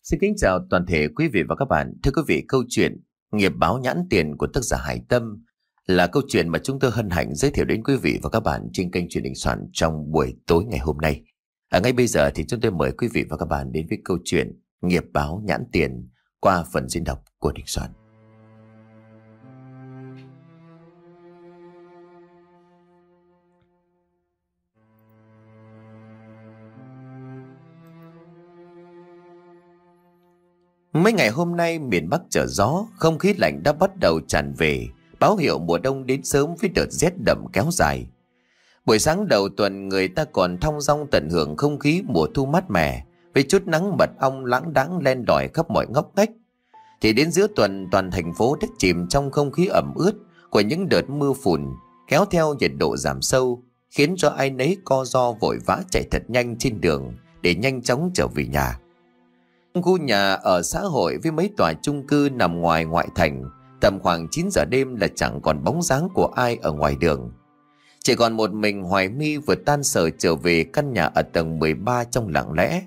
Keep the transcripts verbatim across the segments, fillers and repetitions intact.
Xin kính chào toàn thể quý vị và các bạn. Thưa quý vị, câu chuyện Nghiệp báo nhãn tiền của tác giả Hải Tâm là câu chuyện mà chúng tôi hân hạnh giới thiệu đến quý vị và các bạn trên kênh Truyền Đình Soạn trong buổi tối ngày hôm nay. Ở ngay bây giờ thì chúng tôi mời quý vị và các bạn đến với câu chuyện Nghiệp báo nhãn tiền qua phần diễn đọc của Đình Soạn. Mấy ngày hôm nay miền Bắc trở gió, không khí lạnh đã bắt đầu tràn về, báo hiệu mùa đông đến sớm với đợt rét đậm kéo dài. Buổi sáng đầu tuần người ta còn thong dong tận hưởng không khí mùa thu mát mẻ với chút nắng mật ong lãng đãng len lỏi khắp mọi ngóc ngách. Thì đến giữa tuần toàn thành phố đã chìm trong không khí ẩm ướt của những đợt mưa phùn, kéo theo nhiệt độ giảm sâu, khiến cho ai nấy co ro vội vã chạy thật nhanh trên đường để nhanh chóng trở về nhà. Khu nhà ở xã hội với mấy tòa chung cư nằm ngoài ngoại thành, tầm khoảng chín giờ đêm là chẳng còn bóng dáng của ai ở ngoài đường. Chỉ còn một mình Hoài My vừa tan sở trở về căn nhà ở tầng mười ba trong lặng lẽ.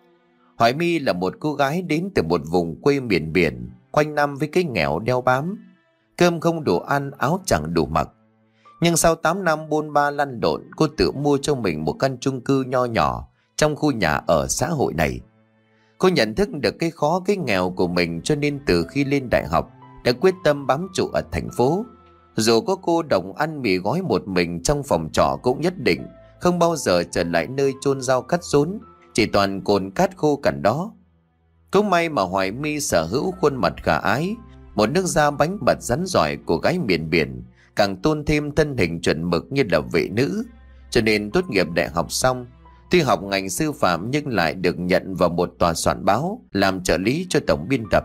Hoài My là một cô gái đến từ một vùng quê miền biển, quanh năm với cái nghèo đeo bám. Cơm không đủ ăn, áo chẳng đủ mặc. Nhưng sau tám năm bôn ba lăn lộn, cô tự mua cho mình một căn chung cư nho nhỏ trong khu nhà ở xã hội này. Cô nhận thức được cái khó cái nghèo của mình, cho nên từ khi lên đại học đã quyết tâm bám trụ ở thành phố. Dù có cô đồng ăn mì gói một mình trong phòng trọ cũng nhất định không bao giờ trở lại nơi chôn rau cắt rốn, chỉ toàn cồn cát khô cằn đó. Cũng may mà Hoài My sở hữu khuôn mặt khả ái, một nước da bánh bật rắn giỏi của gái miền biển, càng tôn thêm thân hình chuẩn mực như là vệ nữ. Cho nên tốt nghiệp đại học xong, tuy học ngành sư phạm nhưng lại được nhận vào một tòa soạn báo làm trợ lý cho tổng biên tập.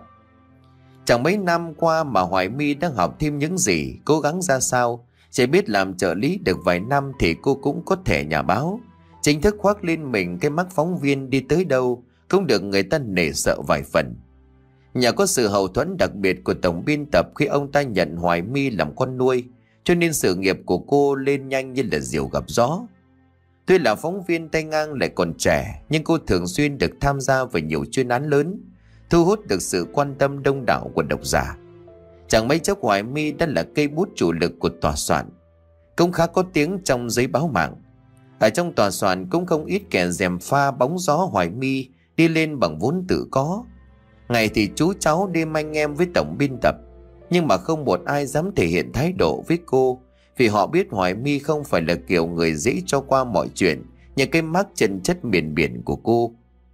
Chẳng mấy năm qua mà Hoài My đang học thêm những gì, cố gắng ra sao, chỉ biết làm trợ lý được vài năm thì cô cũng có thẻ nhà báo, chính thức khoác lên mình cái mắt phóng viên, đi tới đâu cũng được người ta nể sợ vài phần. Nhờ có sự hậu thuẫn đặc biệt của tổng biên tập khi ông ta nhận Hoài My làm con nuôi, cho nên sự nghiệp của cô lên nhanh như là diều gặp gió. Tuy là phóng viên tay ngang lại còn trẻ, nhưng cô thường xuyên được tham gia vào nhiều chuyên án lớn, thu hút được sự quan tâm đông đảo của độc giả. Chẳng mấy chốc Hoài My đã là cây bút chủ lực của tòa soạn, cũng khá có tiếng trong giấy báo mạng. Ở trong tòa soạn cũng không ít kẻ gièm pha bóng gió Hoài My đi lên bằng vốn tự có. Ngày thì chú cháu, đêm anh em với tổng biên tập, nhưng mà không một ai dám thể hiện thái độ với cô, vì họ biết Hoài My không phải là kiểu người dễ cho qua mọi chuyện như cái mác chân chất miền biển của cô.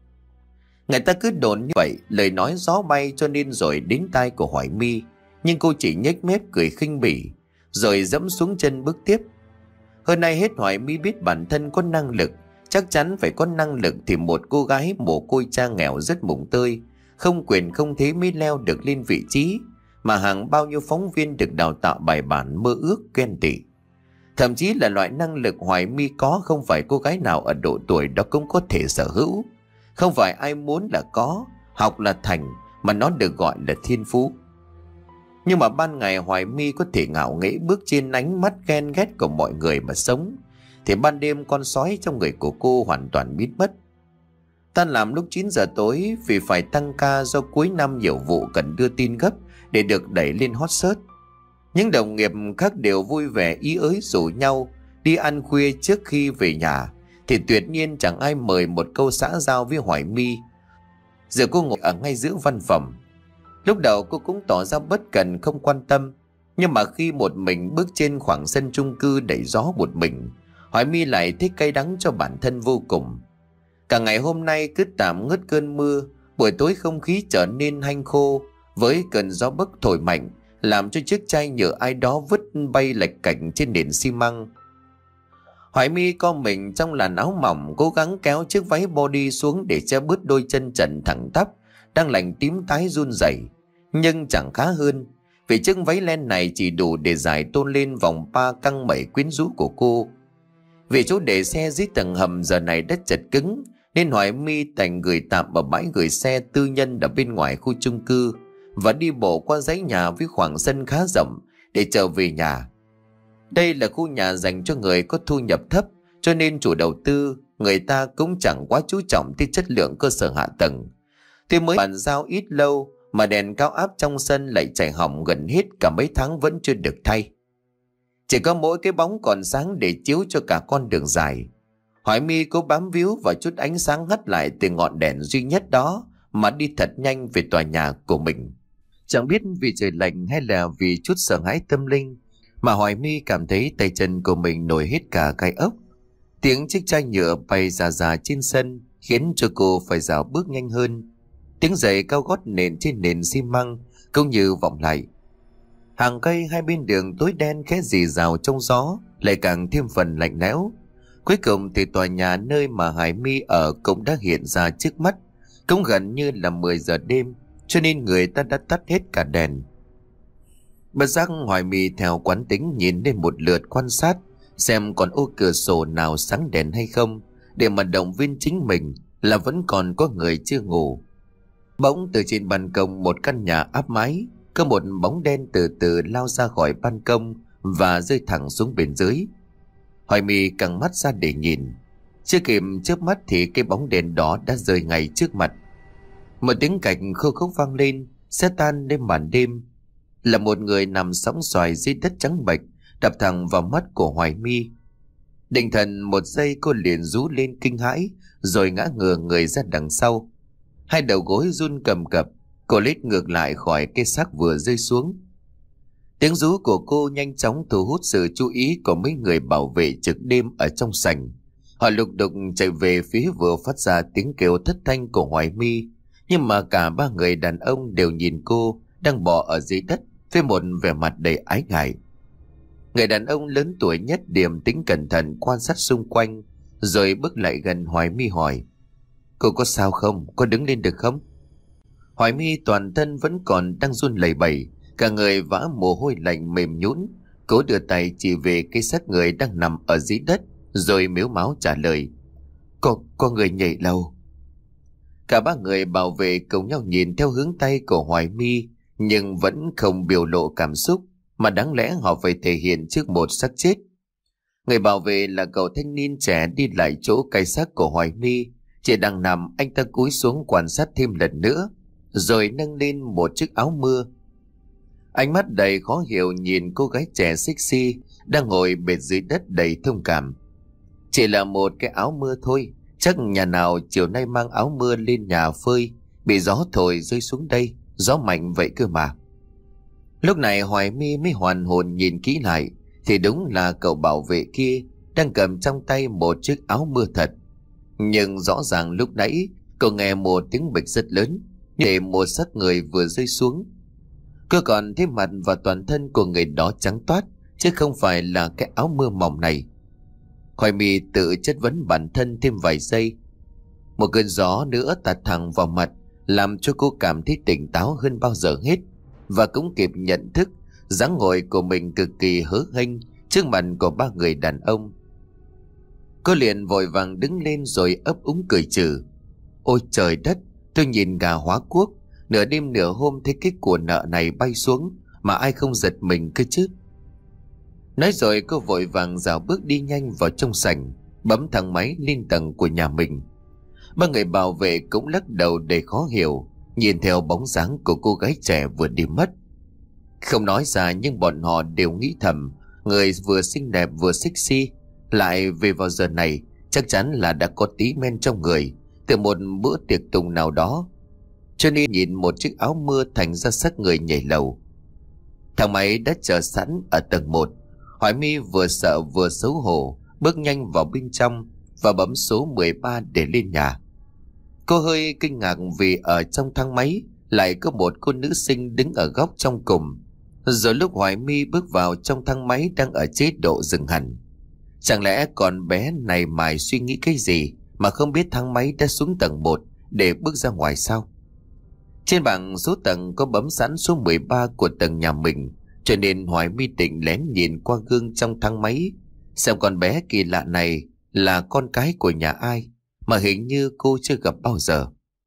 Người ta cứ đồn như vậy, lời nói gió bay, cho nên rồi đến tai của Hoài My, nhưng cô chỉ nhếch mép cười khinh bỉ rồi dẫm xuống chân bước tiếp. Hơn ai hết Hoài My biết bản thân có năng lực, chắc chắn phải có năng lực thì một cô gái mồ côi cha nghèo rất mùng tơi, không quyền không thế mới leo được lên vị trí mà hàng bao nhiêu phóng viên được đào tạo bài bản mơ ước ghen tị. Thậm chí là loại năng lực Hoài My có không phải cô gái nào ở độ tuổi đó cũng có thể sở hữu. Không phải ai muốn là có, học là thành, mà nó được gọi là thiên phú. Nhưng mà ban ngày Hoài My có thể ngạo nghễ bước trên ánh mắt ghen ghét của mọi người mà sống, thì ban đêm con sói trong người của cô hoàn toàn biến mất. Tan làm lúc chín giờ tối vì phải tăng ca do cuối năm nhiều vụ cần đưa tin gấp để được đẩy lên hot search. Những đồng nghiệp khác đều vui vẻ ý ới rủ nhau đi ăn khuya trước khi về nhà, thì tuyệt nhiên chẳng ai mời một câu xã giao với Hoài My. Giờ cô ngồi ở ngay giữa văn phòng. Lúc đầu cô cũng tỏ ra bất cần không quan tâm, nhưng mà khi một mình bước trên khoảng sân chung cư đầy gió một mình, Hoài My lại thấy cay đắng cho bản thân vô cùng. Cả ngày hôm nay cứ tạm ngớt cơn mưa, buổi tối không khí trở nên hanh khô với cơn gió bấc thổi mạnh, làm cho chiếc chai nhựa ai đó vứt bay lệch cạch trên nền xi măng. Hoài My co mình trong làn áo mỏng, cố gắng kéo chiếc váy body xuống để che bớt đôi chân trần thẳng tắp đang lạnh tím tái run rẩy, nhưng chẳng khá hơn, vì chiếc váy len này chỉ đủ để giải tôn lên vòng ba căng mẩy quyến rũ của cô. Vì chỗ để xe dưới tầng hầm giờ này đất chật cứng, nên Hoài My đành gửi tạm ở bãi gửi xe tư nhân ở bên ngoài khu chung cư và đi bộ qua dãy nhà với khoảng sân khá rộng để trở về nhà. Đây là khu nhà dành cho người có thu nhập thấp, cho nên chủ đầu tư người ta cũng chẳng quá chú trọng tới chất lượng cơ sở hạ tầng. Tôi mới bàn giao ít lâu mà đèn cao áp trong sân lại chạy hỏng gần hết cả mấy tháng vẫn chưa được thay. Chỉ có mỗi cái bóng còn sáng để chiếu cho cả con đường dài. Hoài My cố bám víu vào chút ánh sáng hắt lại từ ngọn đèn duy nhất đó mà đi thật nhanh về tòa nhà của mình. Chẳng biết vì trời lạnh hay là vì chút sợ hãi tâm linh mà Hoài My cảm thấy tay chân của mình nổi hết cả gai ốc. Tiếng chiếc chai nhựa bay rà rà trên sân khiến cho cô phải dạo bước nhanh hơn. Tiếng giày cao gót nền trên nền xi măng cũng như vọng lại. Hàng cây hai bên đường tối đen khẽ rì rào trong gió lại càng thêm phần lạnh lẽo. Cuối cùng thì tòa nhà nơi mà Hải My ở cũng đã hiện ra trước mắt. Cũng gần như là mười giờ đêm, cho nên người ta đã tắt hết cả đèn. Bất giác Hoài My theo quán tính nhìn lên một lượt quan sát xem còn ô cửa sổ nào sáng đèn hay không, để mà động viên chính mình là vẫn còn có người chưa ngủ. Bỗng từ trên ban công một căn nhà áp mái, có một bóng đen từ từ lao ra khỏi ban công và rơi thẳng xuống bên dưới. Hoài My căng mắt ra để nhìn. Chưa kịp chớp mắt thì cái bóng đèn đó đã rơi ngay trước mặt. Một tiếng cạch khô khốc vang lên, xé tan đêm màn đêm. Là một người nằm sõng soài dưới đất trắng bệch, đập thẳng vào mắt của Hoài My. Định thần một giây, cô liền rú lên kinh hãi rồi ngã ngửa người ra đằng sau. Hai đầu gối run cầm cập, cô lết ngược lại khỏi cái xác vừa rơi xuống. Tiếng rú của cô nhanh chóng thu hút sự chú ý của mấy người bảo vệ trực đêm ở trong sảnh. Họ lục đục chạy về phía vừa phát ra tiếng kêu thất thanh của Hoài My, nhưng mà cả ba người đàn ông đều nhìn cô đang bò ở dưới đất với một vẻ mặt đầy ái ngại. Người đàn ông lớn tuổi nhất điềm tĩnh cẩn thận quan sát xung quanh, rồi bước lại gần Hoài My hỏi: "Cô có sao không? Cô đứng lên được không?" Hoài My toàn thân vẫn còn đang run lẩy bẩy, cả người vã mồ hôi lạnh mềm nhũn. Cố đưa tay chỉ về cái xác người đang nằm ở dưới đất, rồi mếu máo trả lời: Có, có người nhảy lầu." Cả ba người bảo vệ cùng nhau nhìn theo hướng tay của Hoài My, nhưng vẫn không biểu lộ cảm xúc, mà đáng lẽ họ phải thể hiện trước một xác chết. Người bảo vệ là cậu thanh niên trẻ đi lại chỗ cái xác của Hoài My. Chỉ đang nằm, anh ta cúi xuống quan sát thêm lần nữa, rồi nâng lên một chiếc áo mưa. Ánh mắt đầy khó hiểu nhìn cô gái trẻ sexy đang ngồi bệt dưới đất đầy thông cảm. Chỉ là một cái áo mưa thôi, chắc nhà nào chiều nay mang áo mưa lên nhà phơi, bị gió thổi rơi xuống đây, gió mạnh vậy cơ mà. Lúc này Hoài My mới hoàn hồn nhìn kỹ lại, thì đúng là cậu bảo vệ kia đang cầm trong tay một chiếc áo mưa thật. Nhưng rõ ràng lúc nãy cậu nghe một tiếng bịch rất lớn, để một xác người vừa rơi xuống. Cô còn thấy mặt và toàn thân của người đó trắng toát, chứ không phải là cái áo mưa mỏng này. Hoài My tự chất vấn bản thân thêm vài giây. Một cơn gió nữa tạt thẳng vào mặt, làm cho cô cảm thấy tỉnh táo hơn bao giờ hết, và cũng kịp nhận thức dáng ngồi của mình cực kỳ hớ hênh trước mặt của ba người đàn ông. Cô liền vội vàng đứng lên rồi ấp úng cười trừ: "Ôi trời đất, tôi nhìn gà hóa cuốc, nửa đêm nửa hôm thấy cái của nợ này bay xuống mà ai không giật mình cơ chứ." Nói rồi cô vội vàng dạo bước đi nhanh vào trong sảnh, bấm thang máy lên tầng của nhà mình. Ba người bảo vệ cũng lắc đầu đầy khó hiểu, nhìn theo bóng dáng của cô gái trẻ vừa đi mất. Không nói ra nhưng bọn họ đều nghĩ thầm, người vừa xinh đẹp vừa sexy lại về vào giờ này chắc chắn là đã có tí men trong người từ một bữa tiệc tùng nào đó, cho nên nhìn một chiếc áo mưa thành ra xác người nhảy lầu. Thang máy đã chờ sẵn ở tầng một. Hoài My vừa sợ vừa xấu hổ bước nhanh vào bên trong và bấm số mười ba để lên nhà. Cô hơi kinh ngạc vì ở trong thang máy lại có một cô nữ sinh đứng ở góc trong cùng. Rồi lúc Hoài My bước vào trong thang máy đang ở chế độ dừng hẳn. Chẳng lẽ con bé này mải suy nghĩ cái gì mà không biết thang máy đã xuống tầng một để bước ra ngoài sao? Trên bảng số tầng có bấm sẵn số mười ba của tầng nhà mình, cho nên Hoài My định lén nhìn qua gương trong thang máy xem con bé kỳ lạ này là con cái của nhà ai mà hình như cô chưa gặp bao giờ.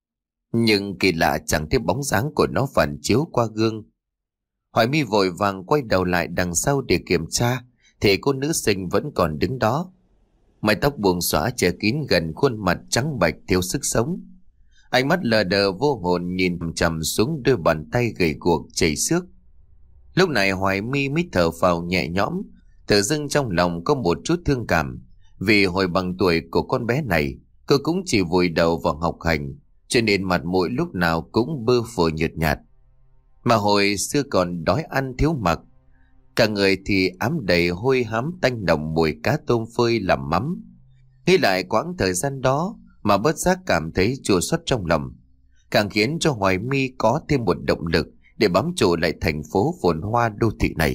Nhưng kỳ lạ chẳng thấy bóng dáng của nó phản chiếu qua gương. Hoài My vội vàng quay đầu lại đằng sau để kiểm tra, thì cô nữ sinh vẫn còn đứng đó. Mái tóc buông xõa che kín gần khuôn mặt trắng bệch thiếu sức sống. Ánh mắt lờ đờ vô hồn nhìn chằm xuống đôi bàn tay gầy guộc chảy xước. Lúc này Hoài My mới thở phào nhẹ nhõm, tự dưng trong lòng có một chút thương cảm, vì hồi bằng tuổi của con bé này, cô cũng chỉ vùi đầu vào học hành, cho nên mặt mũi lúc nào cũng bơ phờ nhợt nhạt. Mà hồi xưa còn đói ăn thiếu mặc, cả người thì ám đầy hôi hám tanh nồng mùi cá tôm phơi làm mắm. Nghĩ lại quãng thời gian đó mà bất giác cảm thấy chua xót trong lòng, càng khiến cho Hoài My có thêm một động lực để bám trụ lại thành phố phồn hoa đô thị này.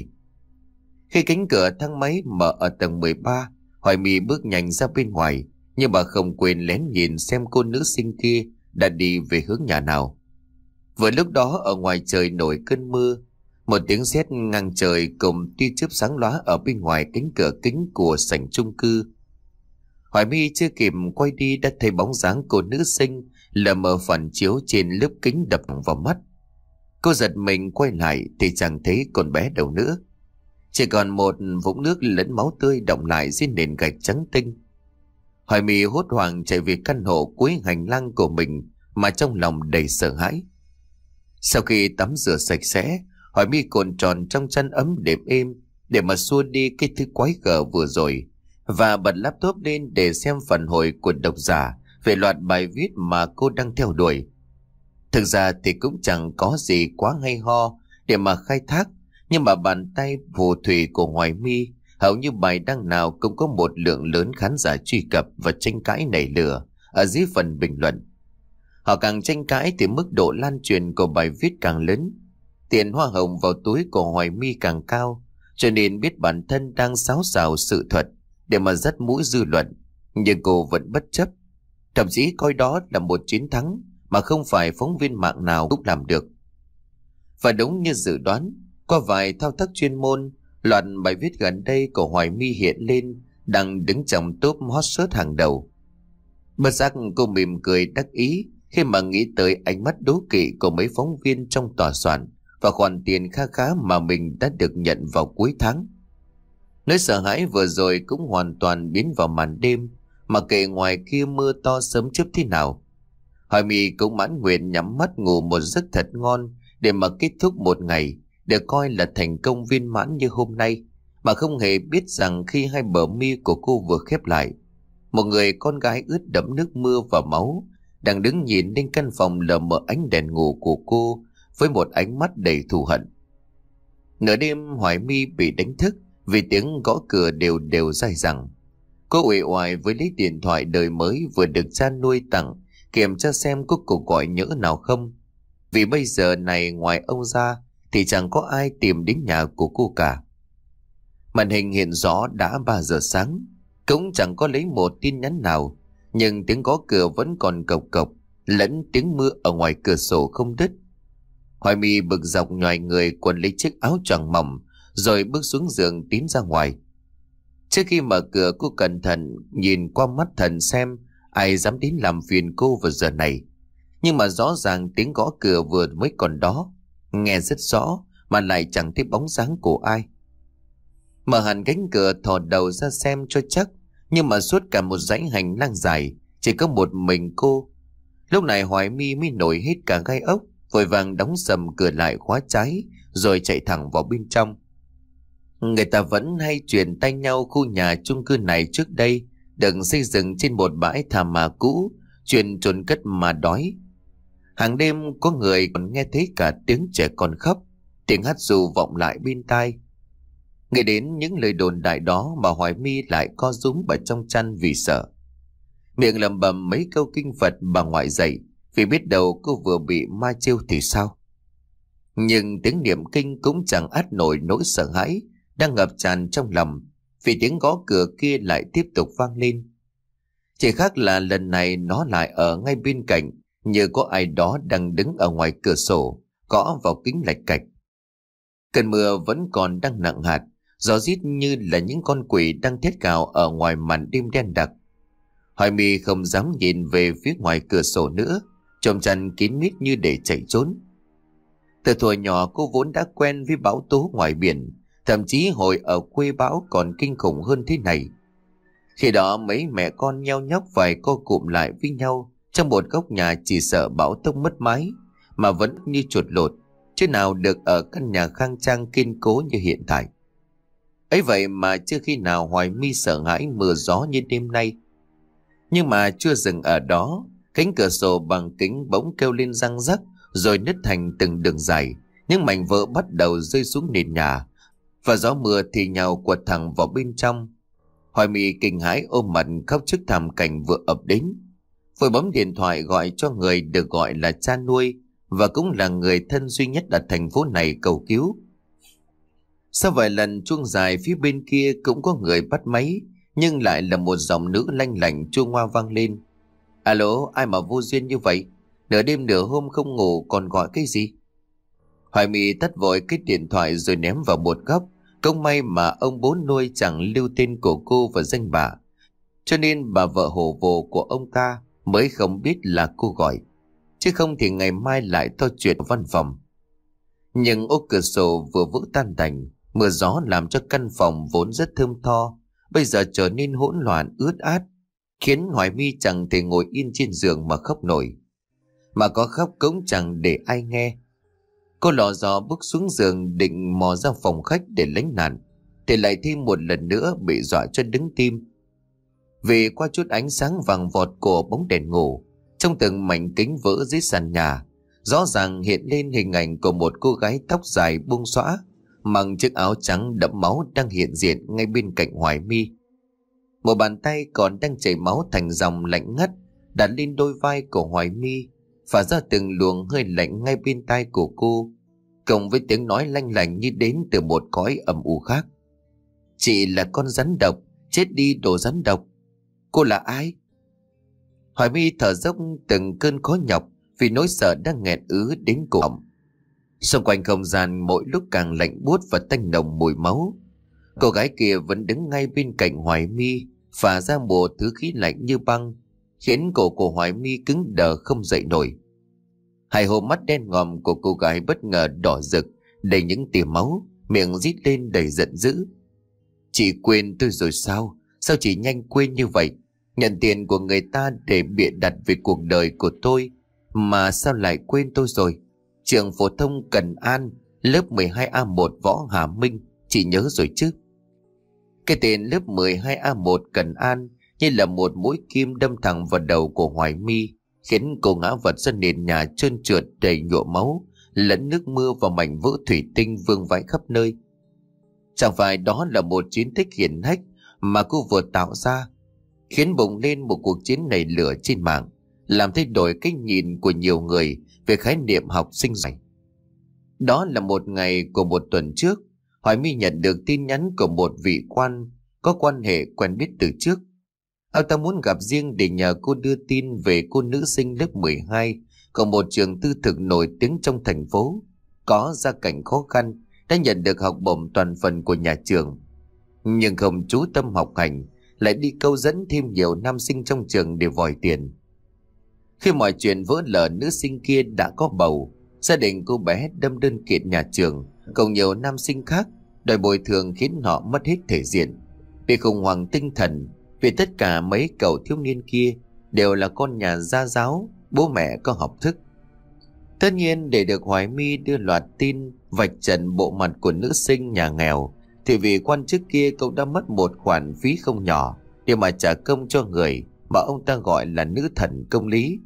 Khi cánh cửa thang máy mở ở tầng mười ba, Hoài My bước nhanh ra bên ngoài, nhưng bà không quên lén nhìn xem cô nữ sinh kia đã đi về hướng nhà nào. Vừa lúc đó ở ngoài trời nổi cơn mưa, một tiếng sét ngang trời cùng tia chớp sáng lóa ở bên ngoài cánh cửa kính của sảnh chung cư. Hoài My chưa kịp quay đi đã thấy bóng dáng cô nữ sinh lờ mờ phản chiếu trên lớp kính đập vào mắt. Cô giật mình quay lại thì chẳng thấy con bé đâu nữa, chỉ còn một vũng nước lẫn máu tươi đọng lại trên nền gạch trắng tinh. Hoài My hốt hoảng chạy về căn hộ cuối hành lang của mình mà trong lòng đầy sợ hãi. Sau khi tắm rửa sạch sẽ, Hoài My cuộn tròn trong chăn ấm đệm êm để mà xua đi cái thứ quái gở vừa rồi, và bật laptop lên để xem phản hồi của độc giả về loạt bài viết mà cô đang theo đuổi. Thực ra thì cũng chẳng có gì quá hay ho để mà khai thác, nhưng mà bàn tay phù thủy của Hoài My hầu như bài đăng nào cũng có một lượng lớn khán giả truy cập và tranh cãi nảy lửa ở dưới phần bình luận. Họ càng tranh cãi thì mức độ lan truyền của bài viết càng lớn, tiền hoa hồng vào túi của Hoài My càng cao, cho nên biết bản thân đang sáo sào sự thật để mà dắt mũi dư luận, nhưng cô vẫn bất chấp, thậm chí coi đó là một chiến thắng mà không phải phóng viên mạng nào cũng làm được. Và đúng như dự đoán, qua vài thao tác chuyên môn, loạt bài viết gần đây của Hoài My hiện lên đang đứng trong top hot search hàng đầu. Bất giác cô mỉm cười đắc ý khi mà nghĩ tới ánh mắt đố kỵ của mấy phóng viên trong tòa soạn và khoản tiền kha khá mà mình đã được nhận vào cuối tháng. Nỗi sợ hãi vừa rồi cũng hoàn toàn biến vào màn đêm, mà kệ ngoài kia mưa to sớm chớp thế nào. Hoài My cũng mãn nguyện nhắm mắt ngủ một giấc thật ngon để mà kết thúc một ngày được coi là thành công viên mãn như hôm nay, mà không hề biết rằng khi hai bờ mi của cô vừa khép lại, một người con gái ướt đẫm nước mưa và máu đang đứng nhìn lên căn phòng lờ mờ ánh đèn ngủ của cô với một ánh mắt đầy thù hận. Nửa đêm Hoài My bị đánh thức vì tiếng gõ cửa đều đều dai dẳng. Cô uể oải với lấy điện thoại đời mới vừa được cha nuôi tặng kiểm tra xem có cuộc gọi nhỡ nào không, vì bây giờ này ngoài ông ra thì chẳng có ai tìm đến nhà của cô cả. Màn hình hiện rõ đã ba giờ sáng, cũng chẳng có lấy một tin nhắn nào, nhưng tiếng gõ cửa vẫn còn cộc cộc, lẫn tiếng mưa ở ngoài cửa sổ không đứt. Hoài My bực dọc nhoài người quần lấy chiếc áo choàng mỏng rồi bước xuống giường tiến ra ngoài. Trước khi mở cửa, cô cẩn thận nhìn qua mắt thần xem ai dám đến làm phiền cô vào giờ này. Nhưng mà rõ ràng tiếng gõ cửa vừa mới còn đó, nghe rất rõ mà lại chẳng thấy bóng dáng của ai. Mở hẳn cánh cửa thò đầu ra xem cho chắc, nhưng mà suốt cả một dãy hành lang dài chỉ có một mình cô. Lúc này Hoài My mới nổi hết cả gai ốc, vội vàng đóng sầm cửa lại khóa trái rồi chạy thẳng vào bên trong. Người ta vẫn hay truyền tay nhau khu nhà chung cư này trước đây được xây dựng trên một bãi thảm mà cũ, chuyên chôn cất mà đói. Hàng đêm có người còn nghe thấy cả tiếng trẻ con khóc, tiếng hát ru vọng lại bên tai. Nghĩ đến những lời đồn đại đó mà Hoài My lại co rúm vào trong chăn vì sợ. Miệng lẩm bẩm mấy câu kinh Phật bà ngoại dạy, vì biết đâu cô vừa bị ma chiêu thì sao. Nhưng tiếng niệm kinh cũng chẳng át nổi nỗi sợ hãi đang ngập tràn trong lòng, vì tiếng gõ cửa kia lại tiếp tục vang lên. Chỉ khác là lần này nó lại ở ngay bên cạnh, như có ai đó đang đứng ở ngoài cửa sổ, gõ vào kính lạch cạch. Cơn mưa vẫn còn đang nặng hạt, gió rít như là những con quỷ đang thét gào ở ngoài màn đêm đen đặc. Hoài My không dám nhìn về phía ngoài cửa sổ nữa, chòm chăn kín mít như để chạy trốn. Từ thuở nhỏ cô vốn đã quen với bão tố ngoài biển, thậm chí hồi ở quê bão còn kinh khủng hơn thế này. Khi đó mấy mẹ con nheo nhóc phải co cụm lại với nhau Trong một góc nhà chỉ sợ bão tốc mất mái, mà vẫn như chuột lột, chứ nào được ở căn nhà khang trang kiên cố như hiện tại. Ấy vậy mà chưa khi nào Hoài My sợ hãi mưa gió như đêm nay. Nhưng mà chưa dừng ở đó, cánh cửa sổ bằng kính bỗng kêu lên răng rắc, rồi nứt thành từng đường dài. Những mảnh vỡ bắt đầu rơi xuống nền nhà, và gió mưa thì nhào quật thẳng vào bên trong. Hoài My kinh hãi ôm mặt khóc trước thảm cảnh vừa ập đến. Vội bấm điện thoại gọi cho người được gọi là cha nuôi, và cũng là người thân duy nhất ở thành phố này cầu cứu. Sau vài lần chuông dài, phía bên kia cũng có người bắt máy, nhưng lại là một giọng nữ lanh lảnh chua ngoa vang lên. Alo, ai mà vô duyên như vậy? Nửa đêm nửa hôm không ngủ còn gọi cái gì? Hoài My tắt vội cái điện thoại rồi ném vào một góc. Không may mà ông bố nuôi chẳng lưu tên của cô và danh bạ, cho nên bà vợ hồ vồ của ông ta mới không biết là cô gọi. Chứ không thì ngày mai lại to chuyện văn phòng. Nhưng ô cửa sổ vừa vỡ tan tành, mưa gió làm cho căn phòng vốn rất thơm tho bây giờ trở nên hỗn loạn ướt át, khiến Hoài My chẳng thể ngồi yên trên giường mà khóc nổi. Mà có khóc cũng chẳng để ai nghe. Cô lò dò bước xuống giường định mò ra phòng khách để lánh nạn, thì lại thêm một lần nữa bị dọa cho đứng tim. Vì qua chút ánh sáng vàng vọt của bóng đèn ngủ, trong từng mảnh kính vỡ dưới sàn nhà, rõ ràng hiện lên hình ảnh của một cô gái tóc dài buông xõa, mặc chiếc áo trắng đẫm máu đang hiện diện ngay bên cạnh Hoài My. Một bàn tay còn đang chảy máu thành dòng lạnh ngắt đặt lên đôi vai của Hoài My, phả ra từng luồng hơi lạnh ngay bên tai của cô, cộng với tiếng nói lanh lành như đến từ một cõi âm u khác. Chị là con rắn độc, chết đi đồ rắn độc. Cô là ai? Hoài My thở dốc từng cơn khó nhọc vì nỗi sợ đang nghẹn ứ đến cổ họng. Xung quanh không gian mỗi lúc càng lạnh buốt và tanh nồng mùi máu. Cô gái kia vẫn đứng ngay bên cạnh Hoài My, phả ra một thứ khí lạnh như băng, khiến cổ của Hoài My cứng đờ không dậy nổi. Hai hốc mắt đen ngòm của cô gái bất ngờ đỏ rực, đầy những tia máu, miệng rít lên đầy giận dữ. Chị quên tôi rồi sao? Sao chị nhanh quên như vậy? Nhận tiền của người ta để bịa đặt về cuộc đời của tôi, mà sao lại quên tôi rồi? Trường phổ thông Cần An, lớp mười hai A một Võ Hà Minh, chị nhớ rồi chứ? Cái tên lớp mười hai A một Cần An như là một mũi kim đâm thẳng vào đầu của Hoài My, khiến cô ngã vật ra nền nhà trơn trượt đầy nhuộm máu, lẫn nước mưa và mảnh vỡ thủy tinh vương vãi khắp nơi. Chẳng phải đó là một chiến tích hiển hách mà cô vừa tạo ra, khiến bùng lên một cuộc chiến nảy lửa trên mạng, làm thay đổi cách nhìn của nhiều người về khái niệm học sinh giỏi. Đó là một ngày của một tuần trước, Hoài My nhận được tin nhắn của một vị quan có quan hệ quen biết từ trước. Ông ta muốn gặp riêng để nhờ cô đưa tin về cô nữ sinh lớp mười hai của một trường tư thục nổi tiếng trong thành phố, có gia cảnh khó khăn, đã nhận được học bổng toàn phần của nhà trường, nhưng không chú tâm học hành, lại đi câu dẫn thêm nhiều nam sinh trong trường để vòi tiền. Khi mọi chuyện vỡ lở, nữ sinh kia đã có bầu, gia đình cô bé đâm đơn kiện nhà trường cùng nhiều nam sinh khác đòi bồi thường, khiến họ mất hết thể diện, bị khủng hoảng tinh thần. Vì tất cả mấy cậu thiếu niên kia đều là con nhà gia giáo, bố mẹ có học thức. Tất nhiên, để được Hoài My đưa loạt tin vạch trần bộ mặt của nữ sinh nhà nghèo, thì vị quan chức kia cũng đã mất một khoản phí không nhỏ để mà trả công cho người mà ông ta gọi là nữ thần công lý.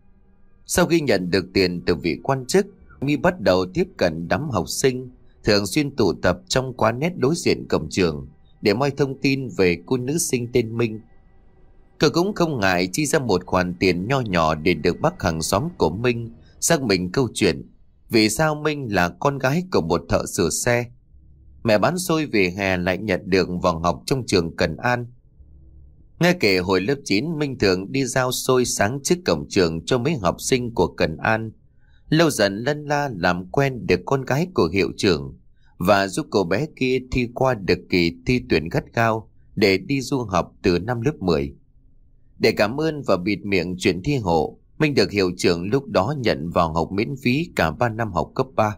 Sau khi nhận được tiền từ vị quan chức, My bắt đầu tiếp cận đám học sinh thường xuyên tụ tập trong quán net đối diện cổng trường để moi thông tin về cô nữ sinh tên Minh. Cậu cũng không ngại chi ra một khoản tiền nho nhỏ để được bác hàng xóm của Minh xác minh câu chuyện vì sao Minh là con gái của một thợ sửa xe. Mẹ bán xôi về hè lại nhận được vào học trong trường Cần An. Nghe kể hồi lớp chín, Minh thường đi giao xôi sáng trước cổng trường cho mấy học sinh của Cần An. Lâu dần lân la làm quen được con gái của hiệu trưởng và giúp cô bé kia thi qua được kỳ thi tuyển gắt gao để đi du học từ năm lớp mười. Để cảm ơn và bịt miệng chuyện thi hộ, Minh được hiệu trưởng lúc đó nhận vào học miễn phí cả ba năm học cấp ba.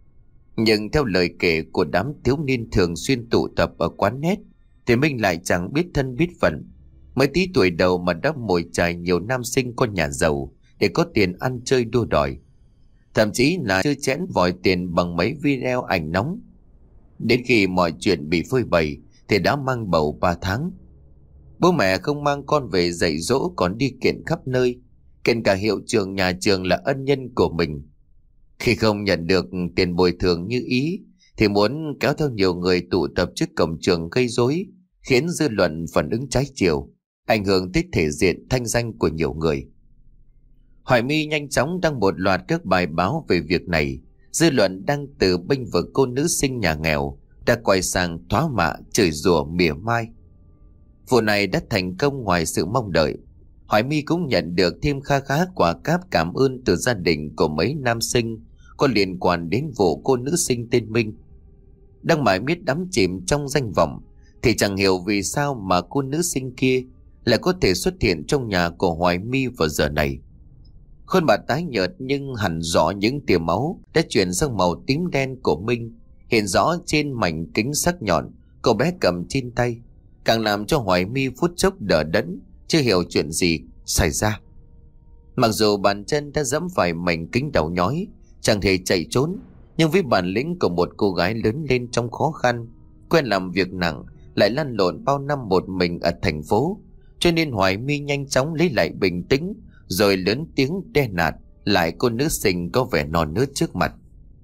Nhưng theo lời kể của đám thiếu niên thường xuyên tụ tập ở quán net, thì Minh lại chẳng biết thân biết phận. Mới tí tuổi đầu mà đã mồi chài nhiều nam sinh con nhà giàu để có tiền ăn chơi đua đòi. Thậm chí là chơi chén vòi tiền bằng mấy video ảnh nóng. Đến khi mọi chuyện bị phơi bày thì đã mang bầu ba tháng. Bố mẹ không mang con về dạy dỗ, còn đi kiện khắp nơi, kiện cả hiệu trưởng nhà trường là ân nhân của mình. Khi không nhận được tiền bồi thường như ý thì muốn kéo theo nhiều người tụ tập trước cổng trường gây rối, khiến dư luận phản ứng trái chiều, ảnh hưởng tới thể diện thanh danh của nhiều người. Hoài My nhanh chóng đăng một loạt các bài báo về việc này. Dư luận đang từ bênh vực cô nữ sinh nhà nghèo đã quay sang thoá mạ, chửi rủa, mỉa mai. Vụ này đã thành công ngoài sự mong đợi. Hoài My cũng nhận được thêm kha khá quả cáp cảm ơn từ gia đình của mấy nam sinh có liên quan đến vụ cô nữ sinh tên Minh. Đang mải miết đắm chìm trong danh vọng thì chẳng hiểu vì sao mà cô nữ sinh kia lại có thể xuất hiện trong nhà của Hoài My vào giờ này. Khuôn mặt tái nhợt nhưng hằn rõ những tia máu đã chuyển sang màu tím đen của Minh, hiện rõ trên mảnh kính sắc nhọn cậu bé cầm trên tay, càng làm cho Hoài My phút chốc đờ đẫn, chưa hiểu chuyện gì xảy ra. Mặc dù bàn chân đã dẫm phải mảnh kính đầu nhói, chẳng thể chạy trốn, nhưng với bản lĩnh của một cô gái lớn lên trong khó khăn, quen làm việc nặng, lại lăn lộn bao năm một mình ở thành phố, cho nên Hoài My nhanh chóng lấy lại bình tĩnh, rồi lớn tiếng đe nạt lại cô nữ sinh có vẻ non nớt trước mặt.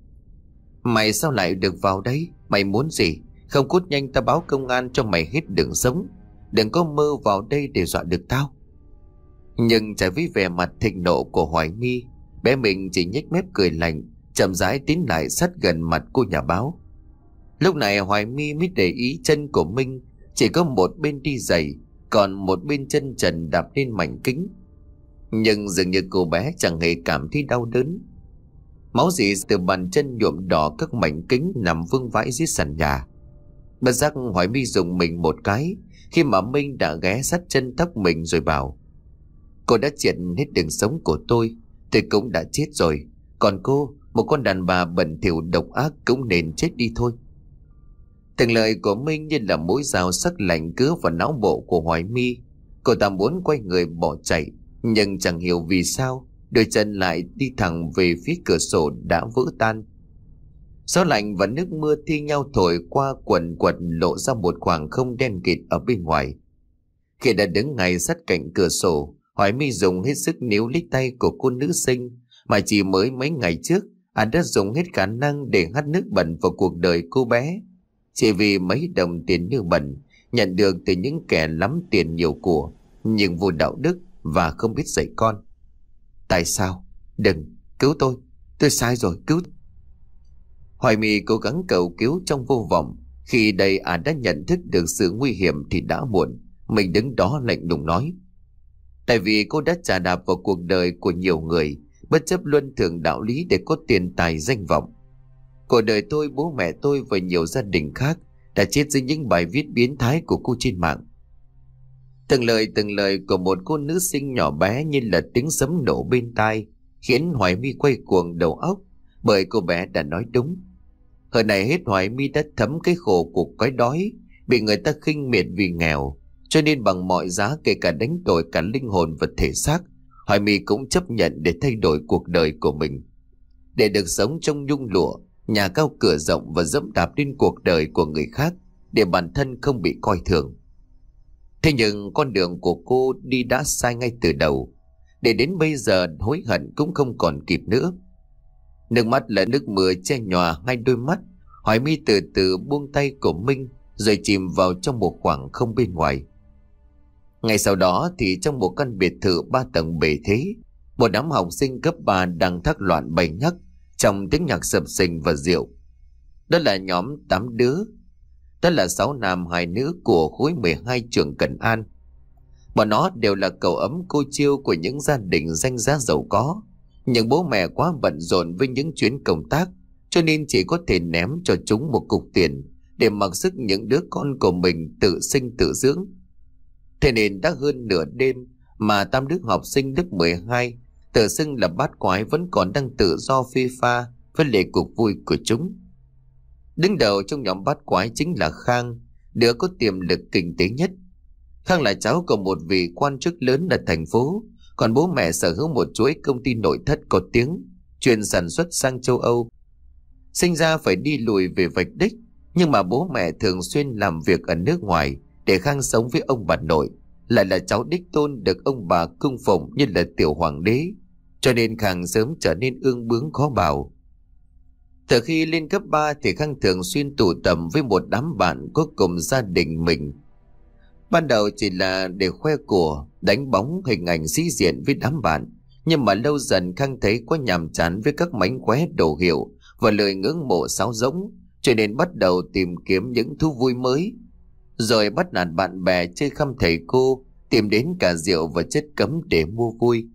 Mày sao lại được vào đây? Mày muốn gì? Không cút nhanh tao báo công an cho mày hết đường sống. Đừng có mơ vào đây để dọa được tao. Nhưng trái với vẻ mặt thịnh nộ của Hoài My, bé mình chỉ nhếch mép cười lạnh, chậm rãi tiến lại sát gần mặt cô nhà báo. Lúc này Hoài My mới để ý chân của Minh chỉ có một bên đi giày, còn một bên chân trần đạp lên mảnh kính. Nhưng dường như cô bé chẳng hề cảm thấy đau đớn. Máu dì từ bàn chân nhuộm đỏ các mảnh kính nằm vương vãi dưới sàn nhà. Bất giác Hoài My dùng mình một cái khi mà Minh đã ghé sát chân tóc mình rồi bảo: cô đã triệt hết đường sống của tôi, tôi cũng đã chết rồi. Còn cô, một con đàn bà bẩn thỉu độc ác, cũng nên chết đi thôi. Từng lời của Minh như là mũi dao sắc lạnh cứa vào não bộ của Hoài My. Cô ta muốn quay người bỏ chạy, nhưng chẳng hiểu vì sao đôi chân lại đi thẳng về phía cửa sổ đã vỡ tan. Gió lạnh và nước mưa thi nhau thổi qua quần quật, lộ ra một khoảng không đen kịt ở bên ngoài. Khi đã đứng ngay sát cạnh cửa sổ, Hoài My dùng hết sức níu lấy tay của cô nữ sinh mà chỉ mới mấy ngày trước anh đã dùng hết khả năng để hắt nước bẩn vào cuộc đời cô bé, chỉ vì mấy đồng tiền nước bẩn nhận được từ những kẻ lắm tiền nhiều của nhưng vô đạo đức và không biết dạy con. Tại sao? Đừng, cứu tôi, tôi sai rồi, cứu. Hoài My cố gắng cầu cứu trong vô vọng. Khi đây à đã nhận thức được sự nguy hiểm thì đã muộn. Mình đứng đó lạnh lùng nói: tại vì cô đã trà đạp vào cuộc đời của nhiều người, bất chấp luân thường đạo lý để có tiền tài danh vọng. Cuộc đời tôi, bố mẹ tôi và nhiều gia đình khác đã chết dưới những bài viết biến thái của cô trên mạng. Từng lời từng lời của một cô nữ sinh nhỏ bé như là tiếng sấm nổ bên tai, khiến Hoài My quay cuồng đầu óc, bởi cô bé đã nói đúng. Hơn này hết, Hoài My đã thấm cái khổ của cái đói, bị người ta khinh miệt vì nghèo, cho nên bằng mọi giá, kể cả đánh đổi cả linh hồn và thể xác, Hoài My cũng chấp nhận để thay đổi cuộc đời của mình, để được sống trong nhung lụa, nhà cao cửa rộng và dẫm đạp lên cuộc đời của người khác, để bản thân không bị coi thường. Thế nhưng con đường của cô đi đã sai ngay từ đầu, để đến bây giờ hối hận cũng không còn kịp nữa. Nước mắt là nước mưa che nhòa hai đôi mắt. Hoài My từ từ buông tay của Minh, rồi chìm vào trong một khoảng không bên ngoài. Ngay sau đó thì trong một căn biệt thự ba tầng bề thế, một đám học sinh cấp ba đang thác loạn bày nhắc trong tiếng nhạc sập sình và rượu. Đó là nhóm tám đứa, đó là sáu nam hai nữ của khối mười hai trường Cần An. Bọn nó đều là cậu ấm cô chiêu của những gia đình danh giá giàu có, nhưng bố mẹ quá bận rộn với những chuyến công tác, cho nên chỉ có thể ném cho chúng một cục tiền để mặc sức những đứa con của mình tự sinh tự dưỡng. Thế nên đã hơn nửa đêm mà tám đứa học sinh lớp mười hai tự xưng là bát quái vẫn còn đang tự do phê pha với lệ cuộc vui của chúng. Đứng đầu trong nhóm bát quái chính là Khang, đứa có tiềm lực kinh tế nhất. Khang là cháu của một vị quan chức lớn ở thành phố, còn bố mẹ sở hữu một chuỗi công ty nội thất có tiếng, chuyên sản xuất sang châu Âu. Sinh ra phải đi lùi về vạch đích, nhưng mà bố mẹ thường xuyên làm việc ở nước ngoài để Khang sống với ông bà nội, lại là cháu đích tôn được ông bà cung phụng như là tiểu hoàng đế, cho nên Khang sớm trở nên ương bướng khó bảo. Từ khi lên cấp ba thì Khang thường xuyên tụ tập với một đám bạn có cùng gia đình mình. Ban đầu chỉ là để khoe của, đánh bóng hình ảnh sĩ diện với đám bạn, nhưng mà lâu dần Khang thấy quá nhàm chán với các mánh khóe đồ hiệu và lời ngưỡng mộ sáo rỗng, cho nên bắt đầu tìm kiếm những thú vui mới. Rồi bắt nạt bạn bè, chơi khăm thầy cô, tìm đến cả rượu và chất cấm để mua vui.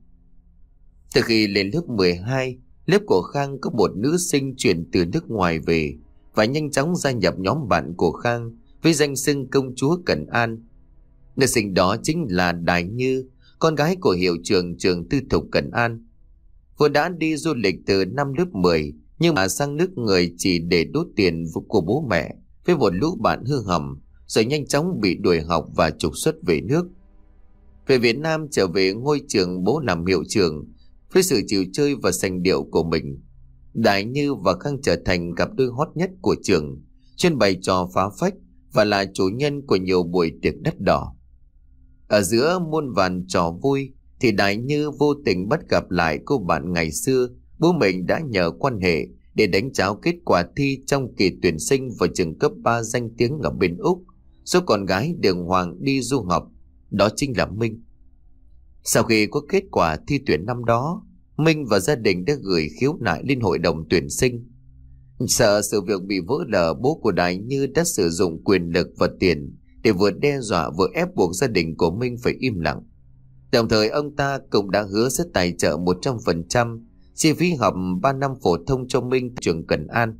Từ khi lên lớp mười hai, lớp của Khang có một nữ sinh chuyển từ nước ngoài về và nhanh chóng gia nhập nhóm bạn của Khang với danh xưng công chúa Cần An. Nữ sinh đó chính là Đài Như, con gái của hiệu trưởng trường tư thục Cần An. Vừa đã đi du lịch từ năm lớp mười, nhưng mà sang nước người chỉ để đốt tiền của bố mẹ với một lũ bạn hư hỏng, rồi nhanh chóng bị đuổi học và trục xuất về nước. Về Việt Nam trở về ngôi trường bố làm hiệu trưởng, với sự chịu chơi và sành điệu của mình, Đại Như và Khang trở thành cặp đôi hot nhất của trường, chuyên bày trò phá phách và là chủ nhân của nhiều buổi tiệc đắt đỏ. Ở giữa muôn vàn trò vui thì Đại Như vô tình bắt gặp lại cô bạn ngày xưa bố mình đã nhờ quan hệ để đánh tráo kết quả thi trong kỳ tuyển sinh vào trường cấp ba danh tiếng ở bên Úc, số con gái đường hoàng đi du học, đó chính là Minh. Sau khi có kết quả thi tuyển năm đó, Minh và gia đình đã gửi khiếu nại lên hội đồng tuyển sinh. Sợ sự việc bị vỡ lở, bố của Đại Như đã sử dụng quyền lực và tiền để vừa đe dọa vừa ép buộc gia đình của Minh phải im lặng. Đồng thời ông ta cũng đã hứa sẽ tài trợ một trăm phần trăm chi phí học ba năm phổ thông cho Minh trường Cần An.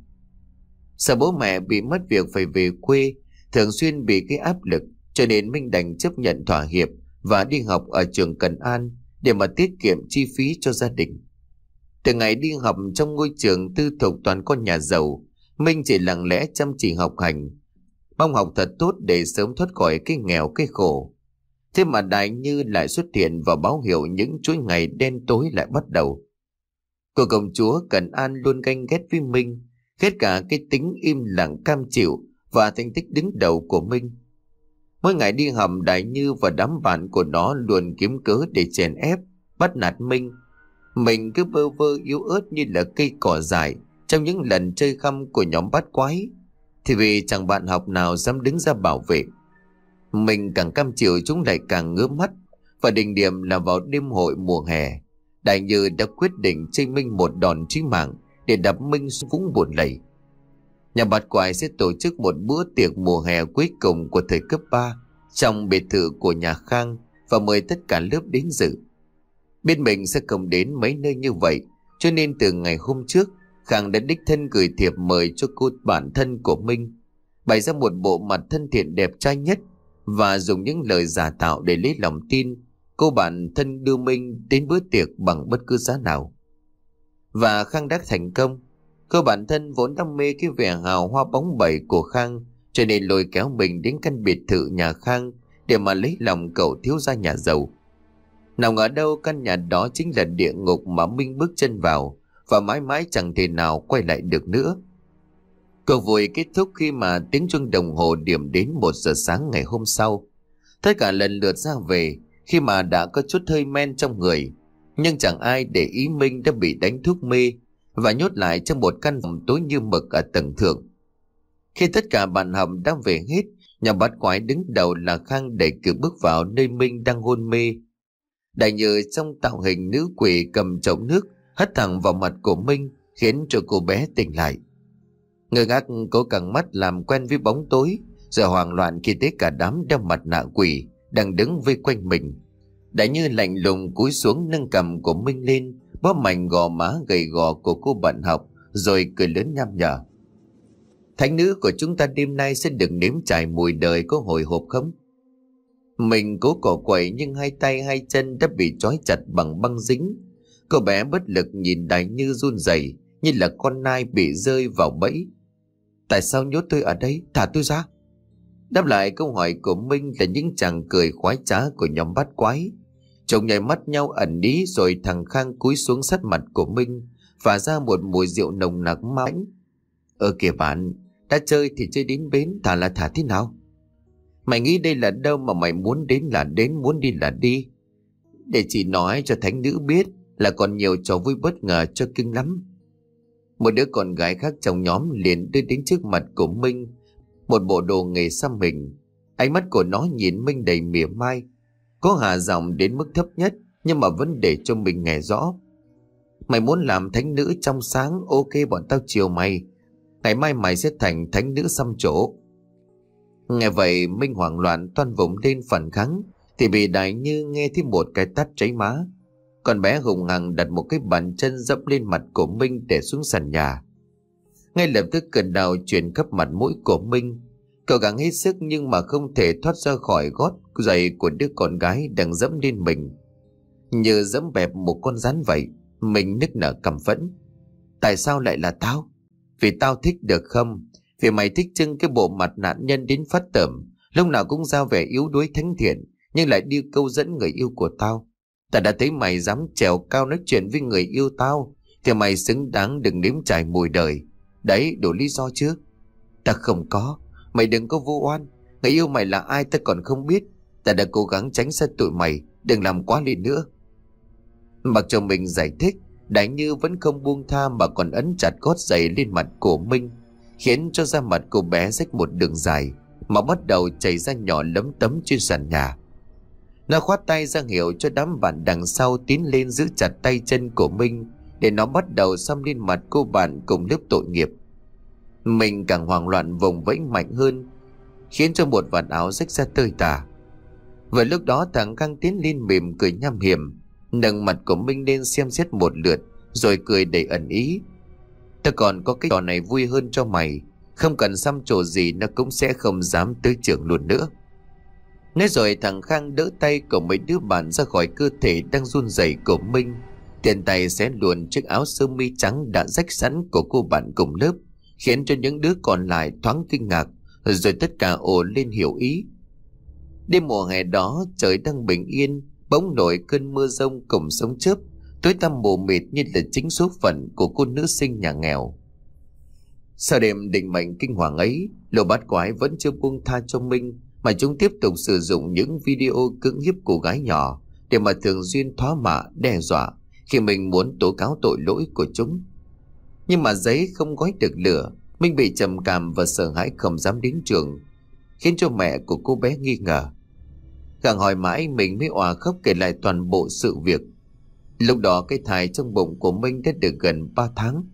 Sợ bố mẹ bị mất việc phải về quê, thường xuyên bị cái áp lực, cho nên Minh đành chấp nhận thỏa hiệp và đi học ở trường Cần An để mà tiết kiệm chi phí cho gia đình. Từ ngày đi học trong ngôi trường tư thục toàn con nhà giàu, Minh chỉ lặng lẽ chăm chỉ học hành, mong học thật tốt để sớm thoát khỏi cái nghèo cái khổ. Thế mà Đại Như lại xuất hiện và báo hiệu những chuỗi ngày đen tối lại bắt đầu. Cô công chúa Cần An luôn ganh ghét với Minh, ghét cả cái tính im lặng cam chịu và thành tích đứng đầu của Minh. Mỗi ngày đi học, Đại Như và đám bạn của nó luôn kiếm cớ để chèn ép, bắt nạt Minh. Mình cứ bơ vơ yếu ớt như là cây cỏ dại trong những lần chơi khăm của nhóm bát quái, thì vì chẳng bạn học nào dám đứng ra bảo vệ. Mình càng cam chịu, chúng lại càng ngứa mắt, và đỉnh điểm là vào đêm hội mùa hè, Đại Như đã quyết định chơi Minh một đòn chí mạng để đập Minh xuống vũng buồn lầy. Nhà bát quái sẽ tổ chức một bữa tiệc mùa hè cuối cùng của thời cấp ba trong biệt thự của nhà Khang và mời tất cả lớp đến dự. Bên mình sẽ không đến mấy nơi như vậy, cho nên từ ngày hôm trước, Khang đã đích thân gửi thiệp mời cho cô bạn thân của Minh, bày ra một bộ mặt thân thiện đẹp trai nhất và dùng những lời giả tạo để lấy lòng tin cô bạn thân đưa Minh đến bữa tiệc bằng bất cứ giá nào. Và Khang đã thành công. Cô bạn thân vốn đam mê cái vẻ hào hoa bóng bẩy của Khang, cho nên lôi kéo mình đến căn biệt thự nhà Khang để mà lấy lòng cậu thiếu gia nhà giàu. Nào ngờ đâu căn nhà đó chính là địa ngục mà Minh bước chân vào và mãi mãi chẳng thể nào quay lại được nữa. Cuộc vui kết thúc khi mà tiếng chuông đồng hồ điểm đến một giờ sáng ngày hôm sau. Tất cả lần lượt ra về khi mà đã có chút hơi men trong người, nhưng chẳng ai để ý Minh đã bị đánh thuốc mê và nhốt lại trong một căn phòng tối như mực ở tầng thượng. Khi tất cả bạn học đang về hết, nhà bát quái đứng đầu là Khang đẩy cửa bước vào nơi Minh đang hôn mê. Đại Như trong tạo hình nữ quỷ cầm chậu nước hất thẳng vào mặt của Minh, khiến cho cô bé tỉnh lại. Ngơ ngác cố căng mắt làm quen với bóng tối, rồi hoảng loạn khi thấy cả đám đeo mặt nạ quỷ đang đứng vây quanh mình. Đại Như lạnh lùng cúi xuống nâng cằm của Minh lên, bóp mạnh gò má gầy gò của cô bạn học, rồi cười lớn nham nhở: "Thánh nữ của chúng ta đêm nay sẽ được nếm trải mùi đời, có hồi hộp không?" Mình cố cỏ quậy nhưng hai tay hai chân đã bị trói chặt bằng băng dính. Cô bé bất lực nhìn Đại Như run rẩy như là con nai bị rơi vào bẫy. "Tại sao nhốt tôi ở đây? Thả tôi ra!" Đáp lại câu hỏi của Minh là những chàng cười khoái trá của nhóm bắt quái. Chồng nhảy mắt nhau ẩn ý, rồi thằng Khang cúi xuống sát mặt của Minh và ra một mùi rượu nồng nặc ma mãnh. Ờ kìa bạn, đã chơi thì chơi đến bến, thả là thả thế nào? Mày nghĩ đây là đâu mà mày muốn đến là đến, muốn đi là đi. Để chị nói cho thánh nữ biết là còn nhiều trò vui bất ngờ cho kinh lắm. Một đứa con gái khác trong nhóm liền đưa đến trước mặt của Minh một bộ đồ nghề xăm hình. Ánh mắt của nó nhìn Minh đầy mỉa mai, có hạ giọng đến mức thấp nhất nhưng mà vẫn để cho mình nghe rõ. Mày muốn làm thánh nữ trong sáng, ok, bọn tao chiều mày. Ngày mai mày sẽ thành thánh nữ xăm trổ. Nghe vậy Minh hoảng loạn toan vùng lên phản kháng, thì bị Đại Như nghe thấy một cái tát cháy má. Con bé hùng hằng đặt một cái bàn chân dẫm lên mặt của Minh để xuống sàn nhà. Ngay lập tức cơn đau truyền khắp mặt mũi của Minh. Cậu gắng hết sức nhưng mà không thể thoát ra khỏi gót giày của đứa con gái đang dẫm lên mình. Như dẫm bẹp một con rắn vậy. Mình nức nở căm phẫn. Tại sao lại là tao? Vì tao thích được không? Vì mày thích trưng cái bộ mặt nạn nhân đến phát tởm, lúc nào cũng ra vẻ yếu đuối thánh thiện, nhưng lại đi câu dẫn người yêu của tao. Ta đã thấy mày dám trèo cao nói chuyện với người yêu tao, thì mày xứng đáng đừng nếm trải mùi đời. Đấy, đủ lý do chứ? Ta không có. Mày đừng có vu oan. Người yêu mày là ai ta còn không biết. Ta đã cố gắng tránh xa tụi mày, đừng làm quá lên nữa. Mặc cho mình giải thích, Đại Như vẫn không buông tha mà còn ấn chặt gót giày lên mặt của Minh, khiến cho da mặt cô bé rách một đường dài, mà bắt đầu chảy ra nhỏ lấm tấm trên sàn nhà. Nó khoát tay ra hiệu cho đám bạn đằng sau tiến lên giữ chặt tay chân của Minh, để nó bắt đầu xăm lên mặt cô bạn cùng lớp tội nghiệp. Mình càng hoảng loạn vùng vẫy mạnh hơn, khiến cho một vạt áo rách ra tơi tả. Vừa lúc đó thằng Khang tiến lên mỉm cười nham hiểm, nâng mặt của Minh lên xem xét một lượt, rồi cười đầy ẩn ý. Ta còn có cái trò này vui hơn cho mày. Không cần xăm trổ gì nó cũng sẽ không dám tới trường luôn nữa. Nói rồi thằng Khang đỡ tay của mấy đứa bạn ra khỏi cơ thể đang run rẩy của Minh, tiện tay xé luồn chiếc áo sơ mi trắng đã rách sẵn của cô bạn cùng lớp, khiến cho những đứa còn lại thoáng kinh ngạc, rồi tất cả ồ lên hiểu ý. Đêm mùa hè đó trời đang bình yên, bỗng nổi cơn mưa rông cùng sấm chớp, tối tăm mù mịt như là chính số phận của cô nữ sinh nhà nghèo. Sau đêm định mệnh kinh hoàng ấy, lũ bắt quái vẫn chưa buông tha cho Minh, mà chúng tiếp tục sử dụng những video cưỡng hiếp cô gái nhỏ để mà thường xuyên thoá mạ đe dọa khi mình muốn tố cáo tội lỗi của chúng. Nhưng mà giấy không gói được lửa, Minh bị trầm cảm và sợ hãi không dám đến trường, khiến cho mẹ của cô bé nghi ngờ. Càng hỏi mãi mình mới òa khóc kể lại toàn bộ sự việc. Lúc đó cái thai trong bụng của Minh đã được gần ba tháng.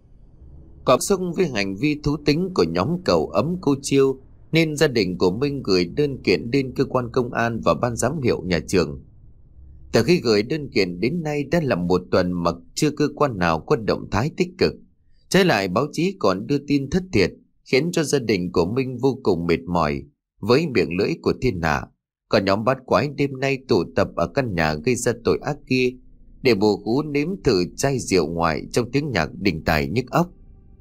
Cảm xúc với hành vi thú tính của nhóm cậu ấm cô Chiêu, nên gia đình của Minh gửi đơn kiện đến cơ quan công an và ban giám hiệu nhà trường. Từ khi gửi đơn kiện đến nay đã là một tuần mà chưa cơ quan nào có động thái tích cực. Trái lại báo chí còn đưa tin thất thiệt, khiến cho gia đình của Minh vô cùng mệt mỏi với miệng lưỡi của thiên hạ. Còn nhóm bắt quái đêm nay tụ tập ở căn nhà gây ra tội ác kia để bồ hú nếm thử chai rượu ngoại trong tiếng nhạc đình tài nhức óc.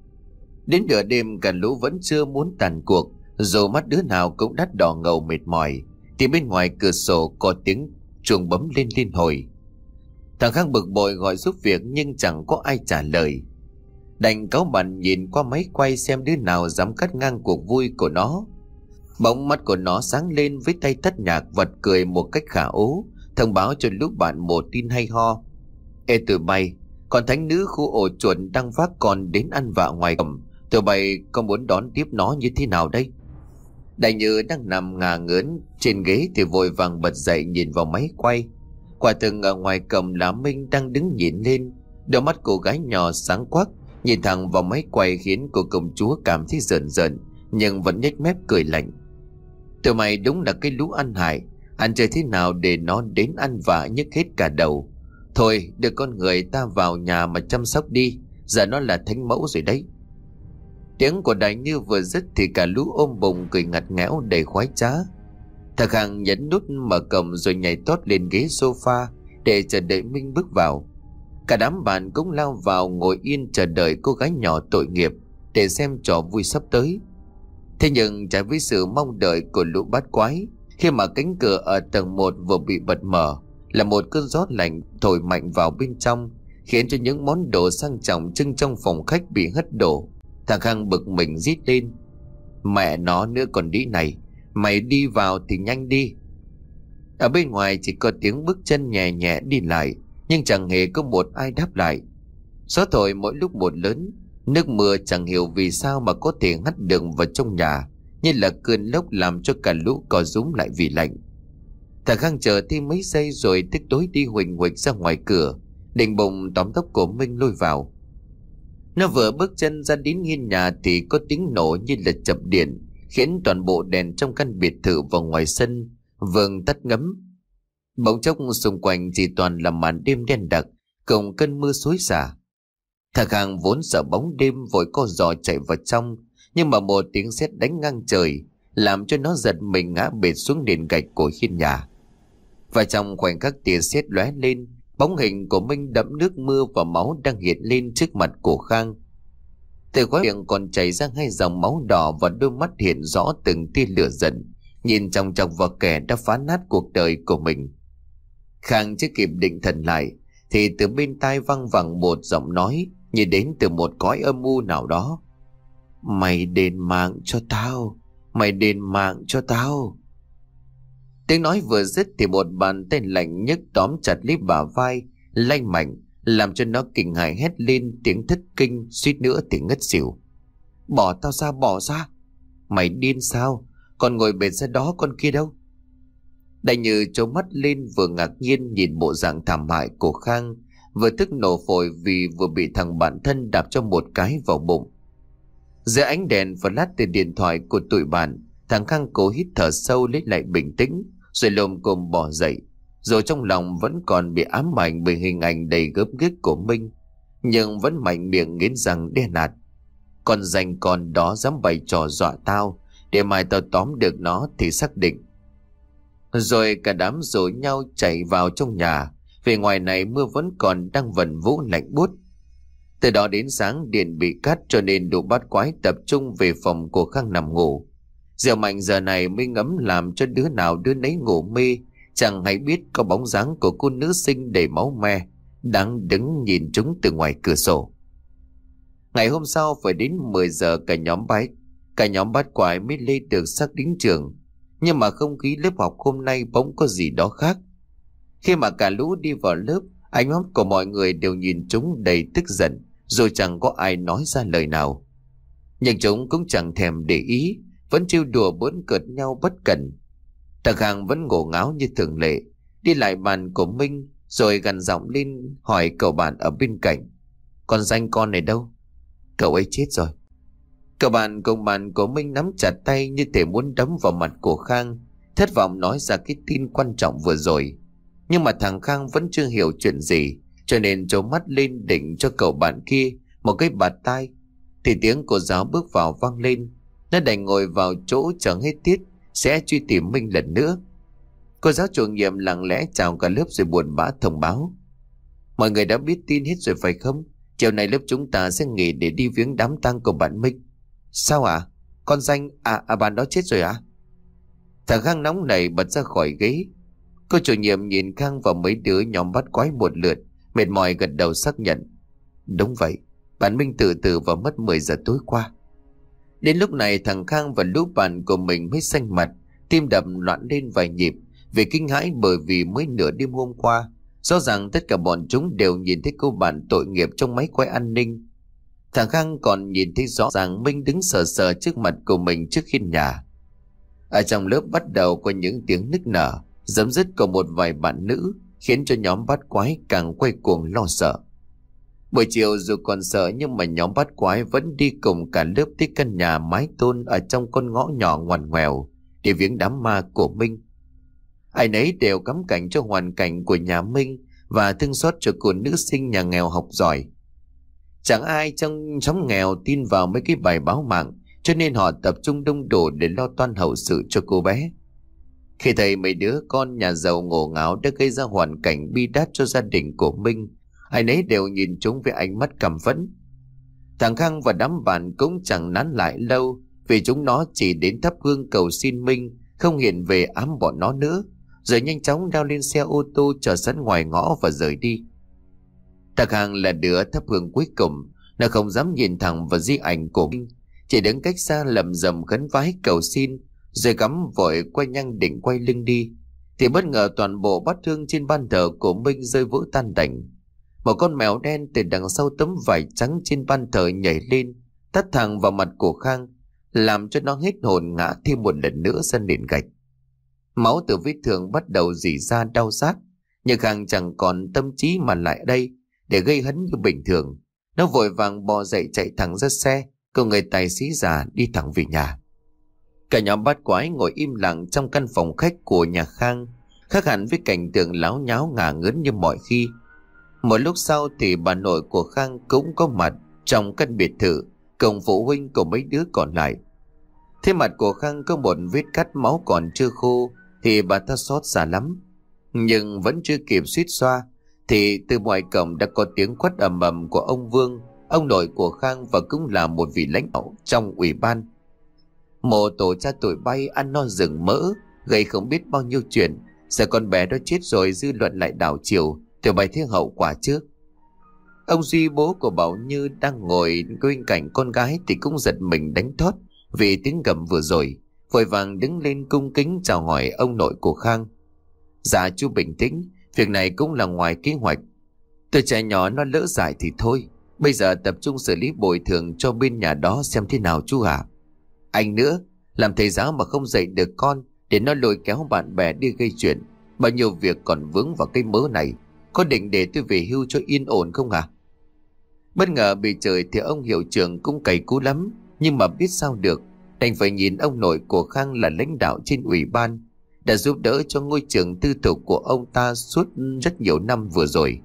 Đến nửa đêm cả lũ vẫn chưa muốn tàn cuộc, dù mắt đứa nào cũng đắt đỏ ngầu mệt mỏi, thì bên ngoài cửa sổ có tiếng chuông bấm lên liên hồi. Thằng Khang bực bội gọi giúp việc nhưng chẳng có ai trả lời. Đành cáu bẳn nhìn qua máy quay xem đứa nào dám cắt ngang cuộc vui của nó. Bỗng mắt của nó sáng lên với tay tắt nhạc, vật cười một cách khả ố, thông báo cho lúc bạn một tin hay ho. Ê tụi bay, còn thánh nữ khu ổ chuột đang vác con đến ăn vạ ngoài cổng, tụi bay có muốn đón tiếp nó như thế nào đây? Đại Như đang nằm ngả ngớn trên ghế thì vội vàng bật dậy nhìn vào máy quay. Quả thực ở ngoài cổng là Minh đang đứng nhìn lên, đôi mắt cô gái nhỏ sáng quắc nhìn thẳng vào máy quay, khiến cô công chúa cảm thấy rợn rợn nhưng vẫn nhếch mép cười lạnh. Tụi mày đúng là cái lũ ăn hại, ăn chơi thế nào để nó đến ăn vạ nhức hết cả đầu. Thôi đưa con người ta vào nhà mà chăm sóc đi, giờ nó là thánh mẫu rồi đấy. Tiếng của Đại Như vừa dứt thì cả lũ ôm bụng cười ngặt nghẽo đầy khoái trá. Thằng Khang nhấn nút mở cổng rồi nhảy tót lên ghế sofa để chờ đợi Minh bước vào. Cả đám bạn cũng lao vào ngồi yên chờ đợi cô gái nhỏ tội nghiệp để xem trò vui sắp tới. Thế nhưng trái với sự mong đợi của lũ bát quái, khi mà cánh cửa ở tầng một vừa bị bật mở, là một cơn gió lạnh thổi mạnh vào bên trong, khiến cho những món đồ sang trọng trưng trong phòng khách bị hất đổ. Thằng Khang bực mình rít lên: Mẹ nó nữa còn đĩ này, mày đi vào thì nhanh đi. Ở bên ngoài chỉ có tiếng bước chân nhẹ nhẹ đi lại, nhưng chẳng hề có một ai đáp lại. Gió thổi mỗi lúc một lớn, nước mưa chẳng hiểu vì sao mà có thể hắt được vào trong nhà, như là cơn lốc làm cho cả lũ co rúm lại vì lạnh. Thằng Khang chờ thêm mấy giây rồi tức tối đi huỳnh huỳnh ra ngoài cửa, định bụng tóm tóc của Minh lôi vào. Nó vừa bước chân ra đến hiên nhà thì có tiếng nổ như là chập điện, khiến toàn bộ đèn trong căn biệt thự vào ngoài sân vừng tắt ngấm. Bỗng chốc xung quanh chỉ toàn là màn đêm đen đặc cùng cơn mưa xối xả. Thằng Khang vốn sợ bóng đêm vội co giò chạy vào trong, nhưng mà một tiếng sét đánh ngang trời làm cho nó giật mình ngã bệt xuống nền gạch của hiên nhà. Và trong khoảnh khắc tia sét lóe lên, bóng hình của Minh đẫm nước mưa và máu đang hiện lên trước mặt của Khang. Từ khóe miệng còn chảy ra hai dòng máu đỏ và đôi mắt hiện rõ từng tia lửa giận, nhìn chòng chọc vào kẻ đã phá nát cuộc đời của mình. Khang chưa kịp định thần lại thì từ bên tai văng vẳng một giọng nói như đến từ một cõi âm u nào đó: Mày đền mạng cho tao, mày đền mạng cho tao. Tiếng nói vừa dứt thì một bàn tay lạnh nhấc tóm chặt lấy bả vai, lay mạnh, làm cho nó kinh hãi hét lên tiếng thất kinh, suýt nữa thì ngất xỉu. Bỏ tao ra, bỏ ra. Mày điên sao? Còn ngồi bệt ra đó, con kia đâu? Đại Như trố mắt lên, vừa ngạc nhiên nhìn bộ dạng thảm hại của Khang, vừa tức nổ phổi vì vừa bị thằng bạn thân đạp cho một cái vào bụng. Dưới ánh đèn flash từ điện thoại của tụi bạn, thằng Khang cố hít thở sâu lấy lại bình tĩnh, rồi lồm cồm bò dậy. Rồi trong lòng vẫn còn bị ám ảnh bởi hình ảnh đầy gớm ghiếc của Minh, nhưng vẫn mạnh miệng nghiến răng đe nạt: Con danh con đó dám bày trò dọa tao, để mai tao tóm được nó thì xác định. Rồi cả đám rủ nhau chạy vào trong nhà. Về ngoài này mưa vẫn còn đang vần vũ lạnh buốt. Từ đó đến sáng điện bị cắt, cho nên đủ bát quái tập trung về phòng của Khang nằm ngủ. Diệu Mạnh giờ này mới ngấm làm cho đứa nào đứa nấy ngủ mê, chẳng hay biết có bóng dáng của cô nữ sinh đầy máu me đang đứng nhìn chúng từ ngoài cửa sổ. Ngày hôm sau phải đến mười giờ cả nhóm bái cả nhóm bát quái mới lên được xác đến trường. Nhưng mà không khí lớp học hôm nay bỗng có gì đó khác. Khi mà cả lũ đi vào lớp, ánh mắt của mọi người đều nhìn chúng đầy tức giận, rồi chẳng có ai nói ra lời nào. Nhưng chúng cũng chẳng thèm để ý, vẫn trêu đùa bỡn cợt nhau bất cẩn. Thằng Khang vẫn ngổ ngáo như thường lệ, đi lại bàn của Minh, rồi gằn giọng lên hỏi cậu bạn ở bên cạnh: Con danh con này đâu? Cậu ấy chết rồi. Cậu bạn cùng bàn của Minh nắm chặt tay như thể muốn đấm vào mặt của Khang, thất vọng nói ra cái tin quan trọng vừa rồi. Nhưng mà thằng Khang vẫn chưa hiểu chuyện gì, cho nên trố mắt lên định cho cậu bạn kia một cái bạt tai, thì tiếng cô giáo bước vào vang lên. Nó đành ngồi vào chỗ chờ hết tiết sẽ truy tìm Minh lần nữa. Cô giáo chủ nhiệm lặng lẽ chào cả lớp rồi buồn bã thông báo: Mọi người đã biết tin hết rồi phải không? Chiều nay lớp chúng ta sẽ nghỉ để đi viếng đám tang của bạn Minh. Sao ạ? À? Con danh à, à bạn đó chết rồi à? Thằng Khang nóng nảy bật ra khỏi ghế. Cô chủ nhiệm nhìn Khang và mấy đứa nhóm bắt quái một lượt, mệt mỏi gật đầu xác nhận: Đúng vậy, bạn Minh tự tử vào mất mười giờ tối qua. Đến lúc này thằng Khang và lũ bạn của mình mới xanh mặt, tim đập loạn lên vài nhịp vì kinh hãi, bởi vì mới nửa đêm hôm qua rõ ràng tất cả bọn chúng đều nhìn thấy cô bạn tội nghiệp trong máy quay an ninh. Thằng Khang còn nhìn thấy rõ ràng Minh đứng sờ sờ trước mặt của mình trước hiên nhà. Ở trong lớp bắt đầu có những tiếng nức nở giấm dứt của một vài bạn nữ, khiến cho nhóm bắt quái càng quay cuồng lo sợ. Buổi chiều dù còn sợ, nhưng mà nhóm bắt quái vẫn đi cùng cả lớp tới căn nhà mái tôn ở trong con ngõ nhỏ ngoằn ngoèo để viếng đám ma của Minh. Ai nấy đều cắm cảnh cho hoàn cảnh của nhà Minh và thương xót cho cô nữ sinh nhà nghèo học giỏi. Chẳng ai trong xóm nghèo tin vào mấy cái bài báo mạng, cho nên họ tập trung đông đủ để lo toan hậu sự cho cô bé. Khi thấy mấy đứa con nhà giàu ngổ ngáo đã gây ra hoàn cảnh bi đát cho gia đình của Minh, ai nấy đều nhìn chúng với ánh mắt căm phẫn. Thằng Khang và đám bạn cũng chẳng nán lại lâu, vì chúng nó chỉ đến thắp hương cầu xin Minh không hiện về ám bọn nó nữa, rồi nhanh chóng leo lên xe ô tô chờ sẵn ngoài ngõ và rời đi. Thằng Hàng là đứa thắp hương cuối cùng, nó không dám nhìn thẳng vào di ảnh của Minh, chỉ đứng cách xa lầm rầm khấn vái cầu xin, rồi cắm vội quay nhang định quay lưng đi, thì bất ngờ toàn bộ bát hương trên ban thờ của Minh rơi vỡ tan tành. Một con mèo đen từ đằng sau tấm vải trắng trên ban thờ nhảy lên, tát thẳng vào mặt của Khang, làm cho nó hết hồn ngã thêm một lần nữa ra nền gạch. Máu từ vết thương bắt đầu rỉ ra đau rát, nhưng Khang chẳng còn tâm trí mà lại đây để gây hấn như bình thường. Nó vội vàng bò dậy chạy thẳng ra xe, cùng người tài xế già đi thẳng về nhà. Cả nhóm bát quái ngồi im lặng trong căn phòng khách của nhà Khang, khác hẳn với cảnh tượng láo nháo ngả ngớn như mọi khi. Một lúc sau thì bà nội của Khang cũng có mặt trong căn biệt thự cùng phụ huynh của mấy đứa còn lại. Thế mặt của Khang có một vết cắt máu còn chưa khô thì bà ta xót xa lắm. Nhưng vẫn chưa kịp suýt xoa thì từ ngoài cổng đã có tiếng quát ầm ầm của ông Vương, ông nội của Khang và cũng là một vị lãnh đạo trong ủy ban. Mộ tổ cha tuổi bay ăn no rừng mỡ, gây không biết bao nhiêu chuyện. Giờ con bé đó chết rồi dư luận lại đảo chiều, thì bày thế hậu quả chứ. Ông Duy bố của Bảo Như đang ngồi bên cạnh con gái thì cũng giật mình đánh thót vì tiếng gầm vừa rồi, vội vàng đứng lên cung kính chào hỏi ông nội của Khang. Dạ chú bình tĩnh, việc này cũng là ngoài kế hoạch. Từ trẻ nhỏ nó lỡ dại thì thôi, bây giờ tập trung xử lý bồi thường cho bên nhà đó xem thế nào chú hả. Anh nữa, làm thầy giáo mà không dạy được con để nó lôi kéo bạn bè đi gây chuyện, bao nhiêu việc còn vướng vào cái mớ này. Có định để tôi về hưu cho yên ổn không hả? Bất ngờ bị trời thì ông hiệu trưởng cũng cày cú lắm, nhưng mà biết sao được, đành phải nhìn ông nội của Khang là lãnh đạo trên ủy ban, đã giúp đỡ cho ngôi trường tư thục của ông ta suốt rất nhiều năm vừa rồi.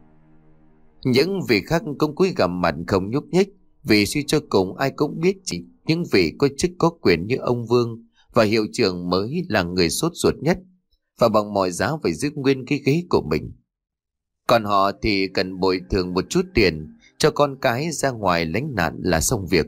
Những vị khác cũng cúi gằm mặt không nhúc nhích, vì suy cho cùng ai cũng biết chỉ những vị có chức có quyền như ông Vương và hiệu trưởng mới là người sốt ruột nhất, và bằng mọi giá phải giữ nguyên cái ghế của mình. Còn họ thì cần bồi thường một chút tiền cho con cái ra ngoài lánh nạn là xong việc.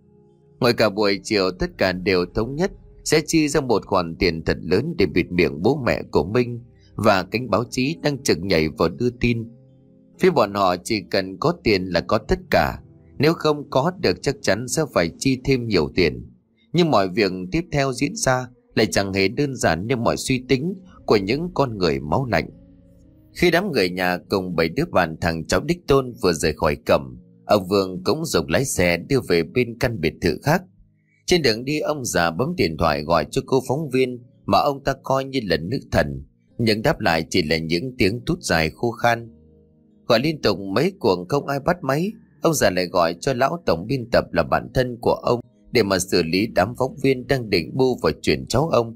Ngoài cả buổi chiều tất cả đều thống nhất sẽ chi ra một khoản tiền thật lớn để bịt miệng bố mẹ của Minh và cánh báo chí đang trực nhảy vào đưa tin. Phía bọn họ chỉ cần có tiền là có tất cả, nếu không có được chắc chắn sẽ phải chi thêm nhiều tiền. Nhưng mọi việc tiếp theo diễn ra lại chẳng hề đơn giản như mọi suy tính của những con người máu lạnh. Khi đám người nhà cùng bảy đứa bạn thằng cháu đích tôn vừa rời khỏi cổng, ông Vương cũng dùng lái xe đưa về bên căn biệt thự khác. Trên đường đi, ông già bấm điện thoại gọi cho cô phóng viên mà ông ta coi như là nữ thần, nhưng đáp lại chỉ là những tiếng tút dài khô khan. Gọi liên tục mấy cuộc không ai bắt máy, ông già lại gọi cho lão tổng biên tập là bạn thân của ông để mà xử lý đám phóng viên đang định bu vào chuyện cháu ông.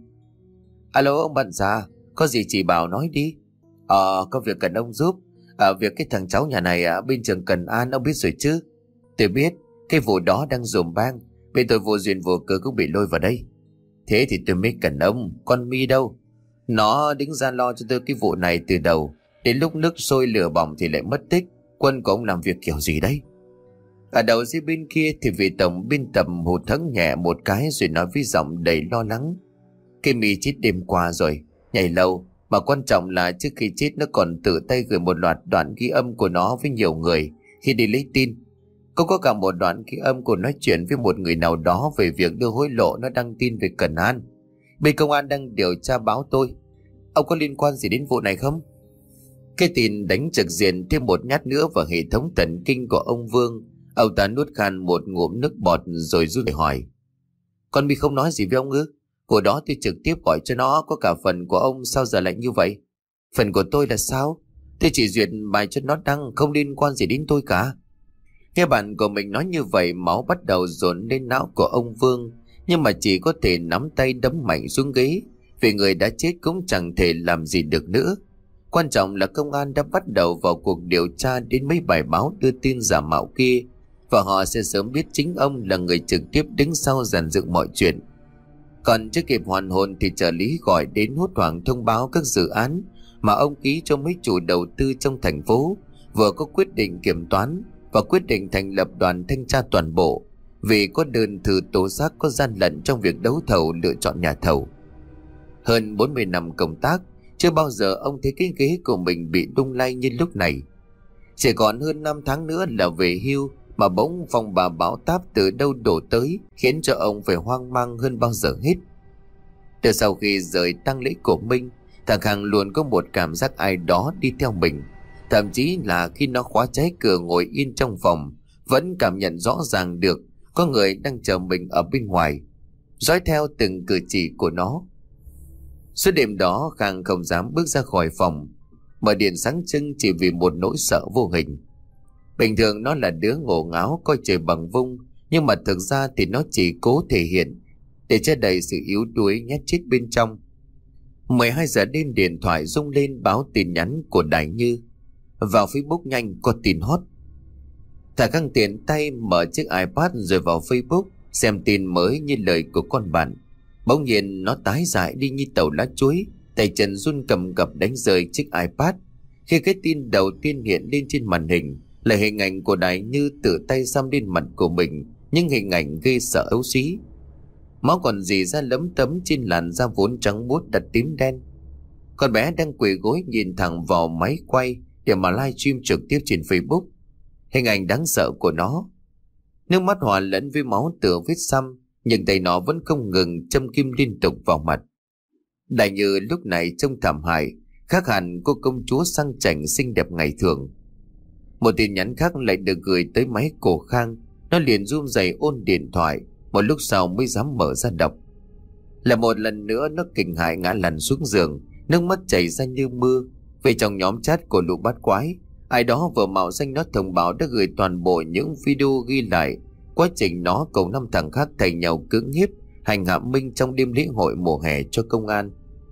Alo ông bạn già, có gì chỉ bảo nói đi. Ờ, có việc cần ông giúp. Ở việc cái thằng cháu nhà này à, bên trường Cần An ông biết rồi chứ? Tôi biết, cái vụ đó đang dùm bang, bên tôi vô duyên vô cớ cũng bị lôi vào đây. Thế thì tôi mới cần ông, con Mi đâu? Nó đứng ra lo cho tôi cái vụ này từ đầu, đến lúc nước sôi lửa bỏng thì lại mất tích. Quân của ông làm việc kiểu gì đấy? Ở đầu dưới bên kia thì vị tổng biên tập hụt hẫng nhẹ một cái rồi nói với giọng đầy lo lắng. Cái Mi chết đêm qua rồi, nhảy lâu. Mà quan trọng là trước khi chết nó còn tự tay gửi một loạt đoạn ghi âm của nó với nhiều người khi đi lấy tin. Cũng có cả một đoạn ghi âm của nói chuyện với một người nào đó về việc đưa hối lộ nó đăng tin về Cần An. Bên công an đang điều tra báo tôi. Ông có liên quan gì đến vụ này không? Cái tin đánh trực diện thêm một nhát nữa vào hệ thống thần kinh của ông Vương. Ông ta nuốt khan một ngụm nước bọt rồi run rẩy hỏi. Con Mi không nói gì với ông ư? Của đó tôi trực tiếp gọi cho nó, có cả phần của ông, sao giờ lại như vậy? Phần của tôi là sao? Tôi chỉ duyệt bài cho nó đăng, không liên quan gì đến tôi cả. Nghe bạn của mình nói như vậy, máu bắt đầu dồn lên não của ông Vương, nhưng mà chỉ có thể nắm tay đấm mạnh xuống ghế, vì người đã chết cũng chẳng thể làm gì được nữa. Quan trọng là công an đã bắt đầu vào cuộc điều tra đến mấy bài báo đưa tin giả mạo kia, và họ sẽ sớm biết chính ông là người trực tiếp đứng sau dàn dựng mọi chuyện. Còn chưa kịp hoàn hồn thì trợ lý gọi đến hốt hoảng thông báo các dự án mà ông ký cho mấy chủ đầu tư trong thành phố vừa có quyết định kiểm toán và quyết định thành lập đoàn thanh tra toàn bộ, vì có đơn thư tố giác có gian lận trong việc đấu thầu lựa chọn nhà thầu. Hơn bốn mươi năm công tác, chưa bao giờ ông thấy cái ghế của mình bị lung lay như lúc này. Chỉ còn hơn năm tháng nữa là về hưu mà bỗng phong bà bão táp từ đâu đổ tới, khiến cho ông phải hoang mang hơn bao giờ hết. Từ sau khi rời tang lễ của Minh, thằng Khang luôn có một cảm giác ai đó đi theo mình. Thậm chí là khi nó khóa trái cửa ngồi yên trong phòng, vẫn cảm nhận rõ ràng được có người đang chờ mình ở bên ngoài, dõi theo từng cử chỉ của nó. Suốt đêm đó Khang không dám bước ra khỏi phòng, mở điện sáng trưng chỉ vì một nỗi sợ vô hình. Bình thường nó là đứa ngổ ngáo coi trời bằng vung, nhưng mà thực ra thì nó chỉ cố thể hiện để che đậy sự yếu đuối nhát chết bên trong. mười hai giờ đêm điện thoại rung lên báo tin nhắn của Đại Như. Vào Facebook nhanh có tin hot. Thả Khang tiện tay mở chiếc iPad rồi vào Facebook xem tin mới như lời của con bạn. Bỗng nhiên nó tái dại đi như tàu lá chuối, tay chân run cầm cập đánh rơi chiếc iPad khi cái tin đầu tiên hiện lên trên màn hình là hình ảnh của Đại Như tự tay xăm lên mặt của mình, những hình ảnh gây sợ ấu xí. Máu còn rỉ ra lấm tấm trên làn da vốn trắng muốt đã tím đen. Con bé đang quỳ gối nhìn thẳng vào máy quay để mà live stream trực tiếp trên Facebook. Hình ảnh đáng sợ của nó, nước mắt hòa lẫn với máu từ vết xăm, nhưng tay nó vẫn không ngừng châm kim liên tục vào mặt. Đại Như lúc này trông thảm hại, khác hẳn cô công chúa sang chảnh xinh đẹp ngày thường. Một tin nhắn khác lại được gửi tới máy của Khang. Nó liền run rẩy ôn điện thoại, một lúc sau mới dám mở ra đọc. Là một lần nữa nó kinh hãi ngã lăn xuống giường, nước mắt chảy ra như mưa. Về trong nhóm chat của lũ bát quái, ai đó vừa mạo danh nó thông báo đã gửi toàn bộ những video ghi lại quá trình nó cùng năm thằng khác thay nhau cưỡng hiếp, hành hạ Minh trong đêm lễ hội mùa hè cho công an.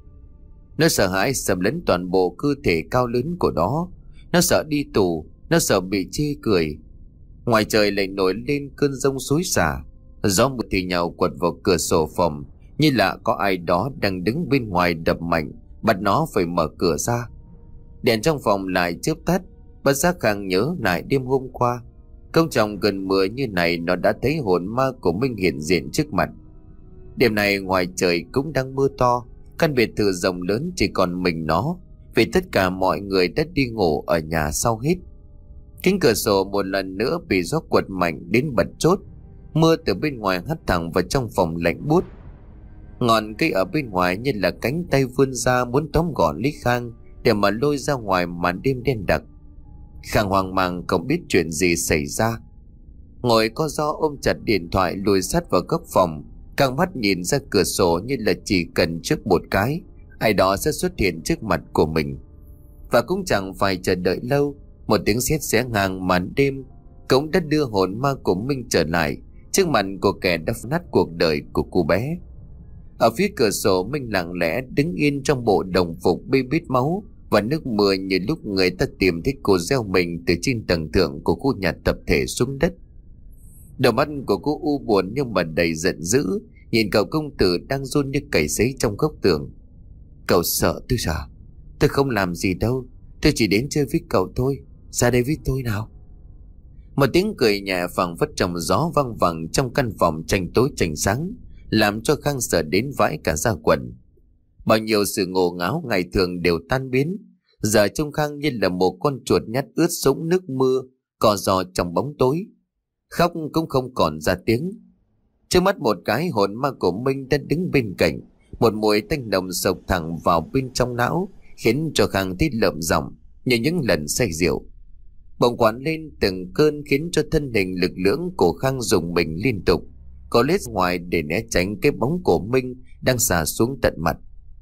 Nó sợ hãi xâm lấn toàn bộ cơ thể cao lớn của nó. Nó sợ đi tù, nó sợ bị chê cười. Ngoài trời lại nổi lên cơn giông xối xả, gió mùa thì nhào quật vào cửa sổ phòng như là có ai đó đang đứng bên ngoài đập mạnh, bắt nó phải mở cửa ra. Đèn trong phòng lại chớp tắt. Bất giác Khang nhớ lại đêm hôm qua, công trong gần mưa như này nó đã thấy hồn ma của Minh hiện diện trước mặt. Đêm này ngoài trời cũng đang mưa to, căn biệt thự rộng lớn chỉ còn mình nó, vì tất cả mọi người đã đi ngủ ở nhà sau hết. Kính cửa sổ một lần nữa bị gió quật mạnh đến bật chốt. Mưa từ bên ngoài hắt thẳng vào trong phòng lạnh buốt. Ngọn cây ở bên ngoài như là cánh tay vươn ra muốn tóm gọn lấy Khang để mà lôi ra ngoài màn đêm đen đặc. Khang hoang mang không biết chuyện gì xảy ra, ngồi co ro ôm chặt điện thoại lùi sát vào góc phòng, căng mắt nhìn ra cửa sổ như là chỉ cần trước một cái ai đó sẽ xuất hiện trước mặt của mình. Và cũng chẳng phải chờ đợi lâu, một tiếng sét xé ngang màn đêm cũng đã đưa hồn ma của Minh trở lại trước mặt của kẻ đã phá nát cuộc đời của cô bé. Ở phía cửa sổ, Minh lặng lẽ đứng yên trong bộ đồng phục bê bết máu và nước mưa như lúc người ta tìm thấy cô gieo mình từ trên tầng thượng của khu nhà tập thể xuống đất. Đôi mắt của cô u buồn nhưng mà đầy giận dữ, nhìn cậu công tử đang run như cầy sấy trong góc tường. Cậu sợ tôi sao? Tôi không làm gì đâu, tôi chỉ đến chơi với cậu thôi, ra đây với tôi nào. Một tiếng cười nhẹ phảng phất trong gió văng vẳng trong căn phòng tranh tối tranh sáng, làm cho Khang sợ đến vãi cả da quần. Bao nhiêu sự ngổ ngáo ngày thường đều tan biến, giờ trông Khang như là một con chuột nhắt ướt sũng nước mưa, cò giò trong bóng tối. Khóc cũng không còn ra tiếng. Trước mắt một cái, hồn ma của Minh đã đứng bên cạnh, một mùi tanh nồng sộc thẳng vào bên trong não, khiến cho Khang thấy lợm giọng như những lần say rượu. Bỗng quán lên từng cơn khiến cho thân hình lực lưỡng của Khang dùng mình liên tục. Có lết ngoài để né tránh cái bóng của Minh đang xà xuống tận mặt.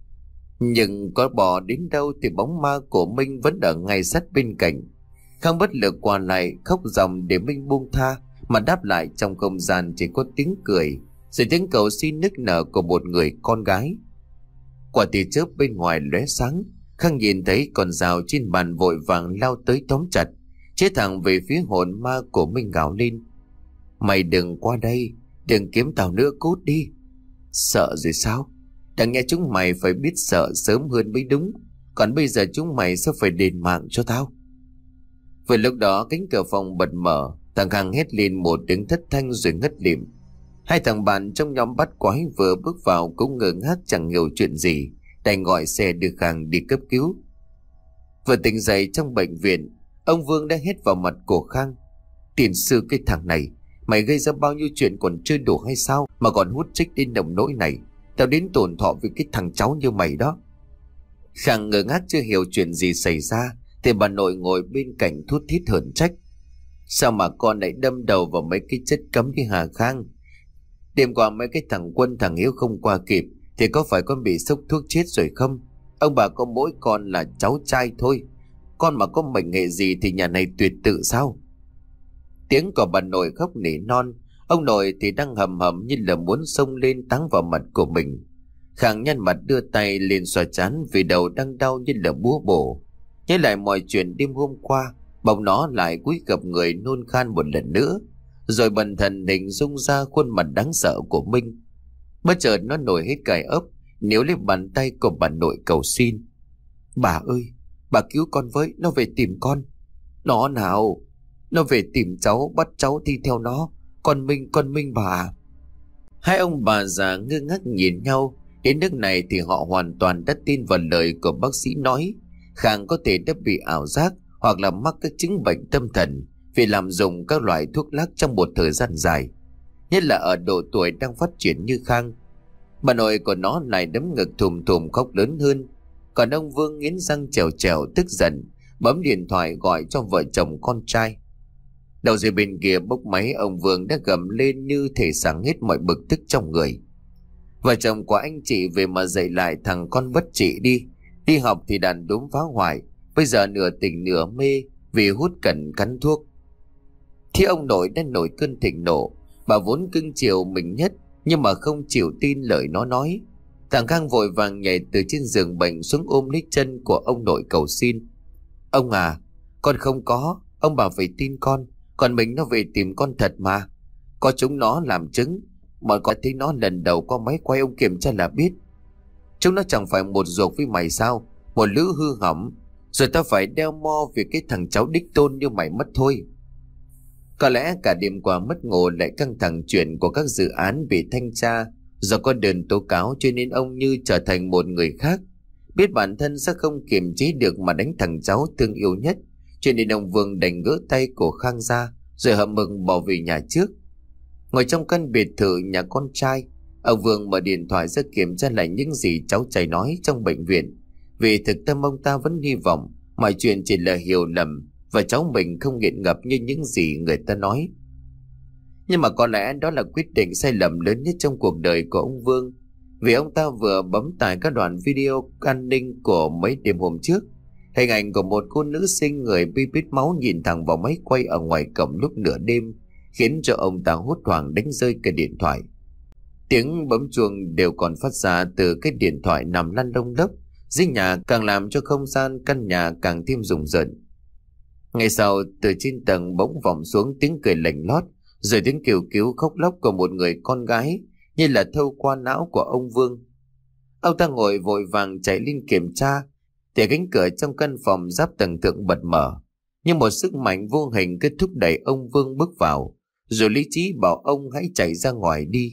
Nhưng có bò đến đâu thì bóng ma của Minh vẫn ở ngay sát bên cạnh. Khang bất lực qua lại khóc dòng để Minh buông tha, mà đáp lại trong không gian chỉ có tiếng cười, rồi tiếng cầu xin nức nở của một người con gái. Quả tia chớp bên ngoài lóe sáng, Khang nhìn thấy con dao trên bàn vội vàng lao tới tóm chặt, chế thẳng về phía hồn ma của Minh gào lên: Mày đừng qua đây, đừng kiếm tao nữa, cút đi. Sợ rồi sao? Đáng nghe chúng mày phải biết sợ sớm hơn mới đúng, còn bây giờ chúng mày sẽ phải đền mạng cho tao. Vừa lúc đó cánh cửa phòng bật mở, Thằng Khang hét lên một tiếng thất thanh rồi ngất lịm. Hai thằng bạn trong nhóm bắt quái vừa bước vào cũng ngơ ngác chẳng hiểu chuyện gì, đành gọi xe đưa Khang đi cấp cứu. Vừa tỉnh dậy trong bệnh viện, ông Vương đã hét vào mặt của Khang: "Tiền sư, cái thằng này, mày gây ra bao nhiêu chuyện còn chưa đủ hay sao mà còn hút trích đến đồng nỗi này? Tao đến tổn thọ vì cái thằng cháu như mày đó." Khang ngơ ngác chưa hiểu chuyện gì xảy ra thì bà nội ngồi bên cạnh thút thít hờn trách: "Sao mà con lại đâm đầu vào mấy cái chất cấm đi hả Khang? Đêm qua mấy cái thằng Quân thằng Hiếu không qua kịp thì có phải con bị sốc thuốc chết rồi không? Ông bà có mỗi con là cháu trai thôi, con mà có mệnh hệ gì thì nhà này tuyệt tự sao?" Tiếng của bà nội khóc nỉ non. Ông nội thì đang hầm hầm như là muốn xông lên táng vào mặt của mình. Khang nhăn mặt đưa tay lên xoa trán vì đầu đang đau như là búa bổ. Nhớ lại mọi chuyện đêm hôm qua, bỗng nó lại cúi gập người nôn khan một lần nữa, rồi bần thần hình dung ra khuôn mặt đáng sợ của Minh. Bất chợt nó nổi hết gai ốc, níu lấy bàn tay của bà nội cầu xin: "Bà ơi, bà cứu con với, nó về tìm con." "Nó nào? Nó về tìm cháu, bắt cháu đi theo nó. Con Minh, con Minh bà." Hai ông bà già ngơ ngác nhìn nhau. Đến nước này thì họ hoàn toàn đã tin vào lời của bác sĩ nói Khang có thể đã bị ảo giác hoặc là mắc các chứng bệnh tâm thần vì làm dùng các loại thuốc lắc trong một thời gian dài, nhất là ở độ tuổi đang phát triển như Khang. Bà nội của nó lại đấm ngực thùm thùm khóc lớn hơn. Còn ông Vương nghiến răng trèo trèo tức giận, bấm điện thoại gọi cho vợ chồng con trai. Đầu dây bên kia bốc máy, ông Vương đã gầm lên như thể sảng hết mọi bực tức trong người: "Vợ chồng của anh chị về mà dạy lại thằng con bất trị đi. Đi học thì đàn đúm phá hoại, bây giờ nửa tỉnh nửa mê vì hút cần cắn thuốc." Thì ông nội đã nổi cơn thịnh nộ. Bà vốn cưng chiều mình nhất nhưng mà không chịu tin lời nó nói. Thằng Khang vội vàng nhảy từ trên giường bệnh xuống ôm lấy chân của ông nội cầu xin: "Ông à, con không có, ông bà phải tin con. Còn mình nó về tìm con thật mà. Có chúng nó làm chứng. Mọi con thấy nó lần đầu qua máy quay ông kiểm tra là biết. Chúng nó chẳng phải một ruột với mày sao? Một lứa hư hỏng. Rồi tao phải đeo mo vì cái thằng cháu đích tôn như mày mất thôi." Có lẽ cả đêm qua mất ngủ lại căng thẳng chuyện của các dự án bị thanh tra. Do có đơn tố cáo cho nên ông như trở thành một người khác. Biết bản thân sẽ không kiềm chế được mà đánh thằng cháu thương yêu nhất, cho nên ông Vương đành gỡ tay của Khang ra rồi hậm hực bỏ về nhà trước. Ngồi trong căn biệt thự nhà con trai, ông Vương mở điện thoại ra kiểm tra lại những gì cháu trai nói trong bệnh viện. Vì thực tâm ông ta vẫn hy vọng mọi chuyện chỉ là hiểu lầm và cháu mình không nghiện ngập như những gì người ta nói. Nhưng mà có lẽ đó là quyết định sai lầm lớn nhất trong cuộc đời của ông Vương. Vì ông ta vừa bấm tải các đoạn video an ninh của mấy đêm hôm trước. Hình ảnh của một cô nữ sinh người bi bít máu nhìn thẳng vào máy quay ở ngoài cổng lúc nửa đêm khiến cho ông ta hốt hoảng đánh rơi cái điện thoại. Tiếng bấm chuông đều còn phát ra từ cái điện thoại nằm lăn lông lốc dưới nhà, càng làm cho không gian căn nhà càng thêm rùng rợn. Ngay sau, từ trên tầng bỗng vọng xuống tiếng cười lạnh lót, rồi tiếng kêu cứu khóc lóc của một người con gái như là thâu qua não của ông Vương. Ông ta ngồi vội vàng chạy lên kiểm tra thì cánh cửa trong căn phòng giáp tầng thượng bật mở, nhưng một sức mạnh vô hình cứ thúc đẩy ông Vương bước vào, rồi lý trí bảo ông hãy chạy ra ngoài đi.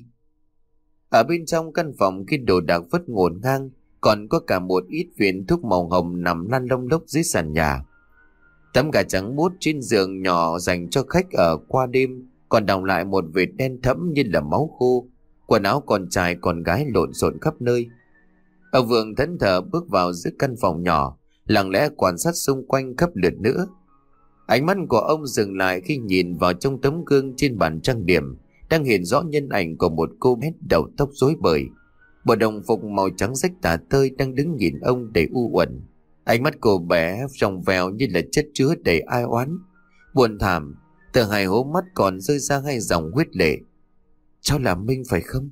Ở bên trong căn phòng, khi đồ đạc vứt ngổn ngang, còn có cả một ít viên thuốc màu hồng nằm lăn lông lốc dưới sàn nhà. Tấm gà trắng muốt trên giường nhỏ dành cho khách ở qua đêm còn đọng lại một vệt đen thẫm như là máu khô. Quần áo con trai con gái lộn xộn khắp nơi. Ông Vương thẫn thờ bước vào giữa căn phòng nhỏ, lặng lẽ quan sát xung quanh khắp lượt nữa. Ánh mắt của ông dừng lại khi nhìn vào trong tấm gương trên bàn trang điểm, đang hiện rõ nhân ảnh của một cô bé đầu tóc rối bời. Bộ đồng phục màu trắng rách tả tơi đang đứng nhìn ông đầy u uẩn. Ánh mắt cô bé trong veo như là chất chứa đầy ai oán, buồn thảm. Từ hai hố mắt còn rơi ra hai dòng huyết lệ. "Cháu là Minh phải không?"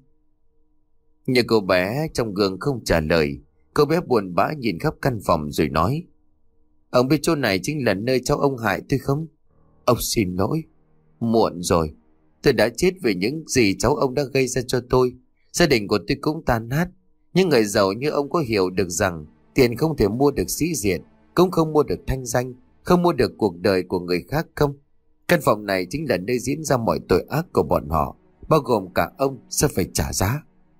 Nhưng cô bé trong gương không trả lời. Cô bé buồn bã nhìn khắp căn phòng rồi nói: "Ông biết chỗ này chính là nơi cháu ông hại tôi không? Ông xin lỗi. Muộn rồi. Tôi đã chết vì những gì cháu ông đã gây ra cho tôi. Gia đình của tôi cũng tan nát. Nhưng người giàu như ông có hiểu được rằng tiền không thể mua được sĩ diện, cũng không mua được thanh danh, không mua được cuộc đời của người khác không? Căn phòng này chính là nơi diễn ra mọi tội ác của bọn họ, bao gồm cả ông sẽ phải trả giá.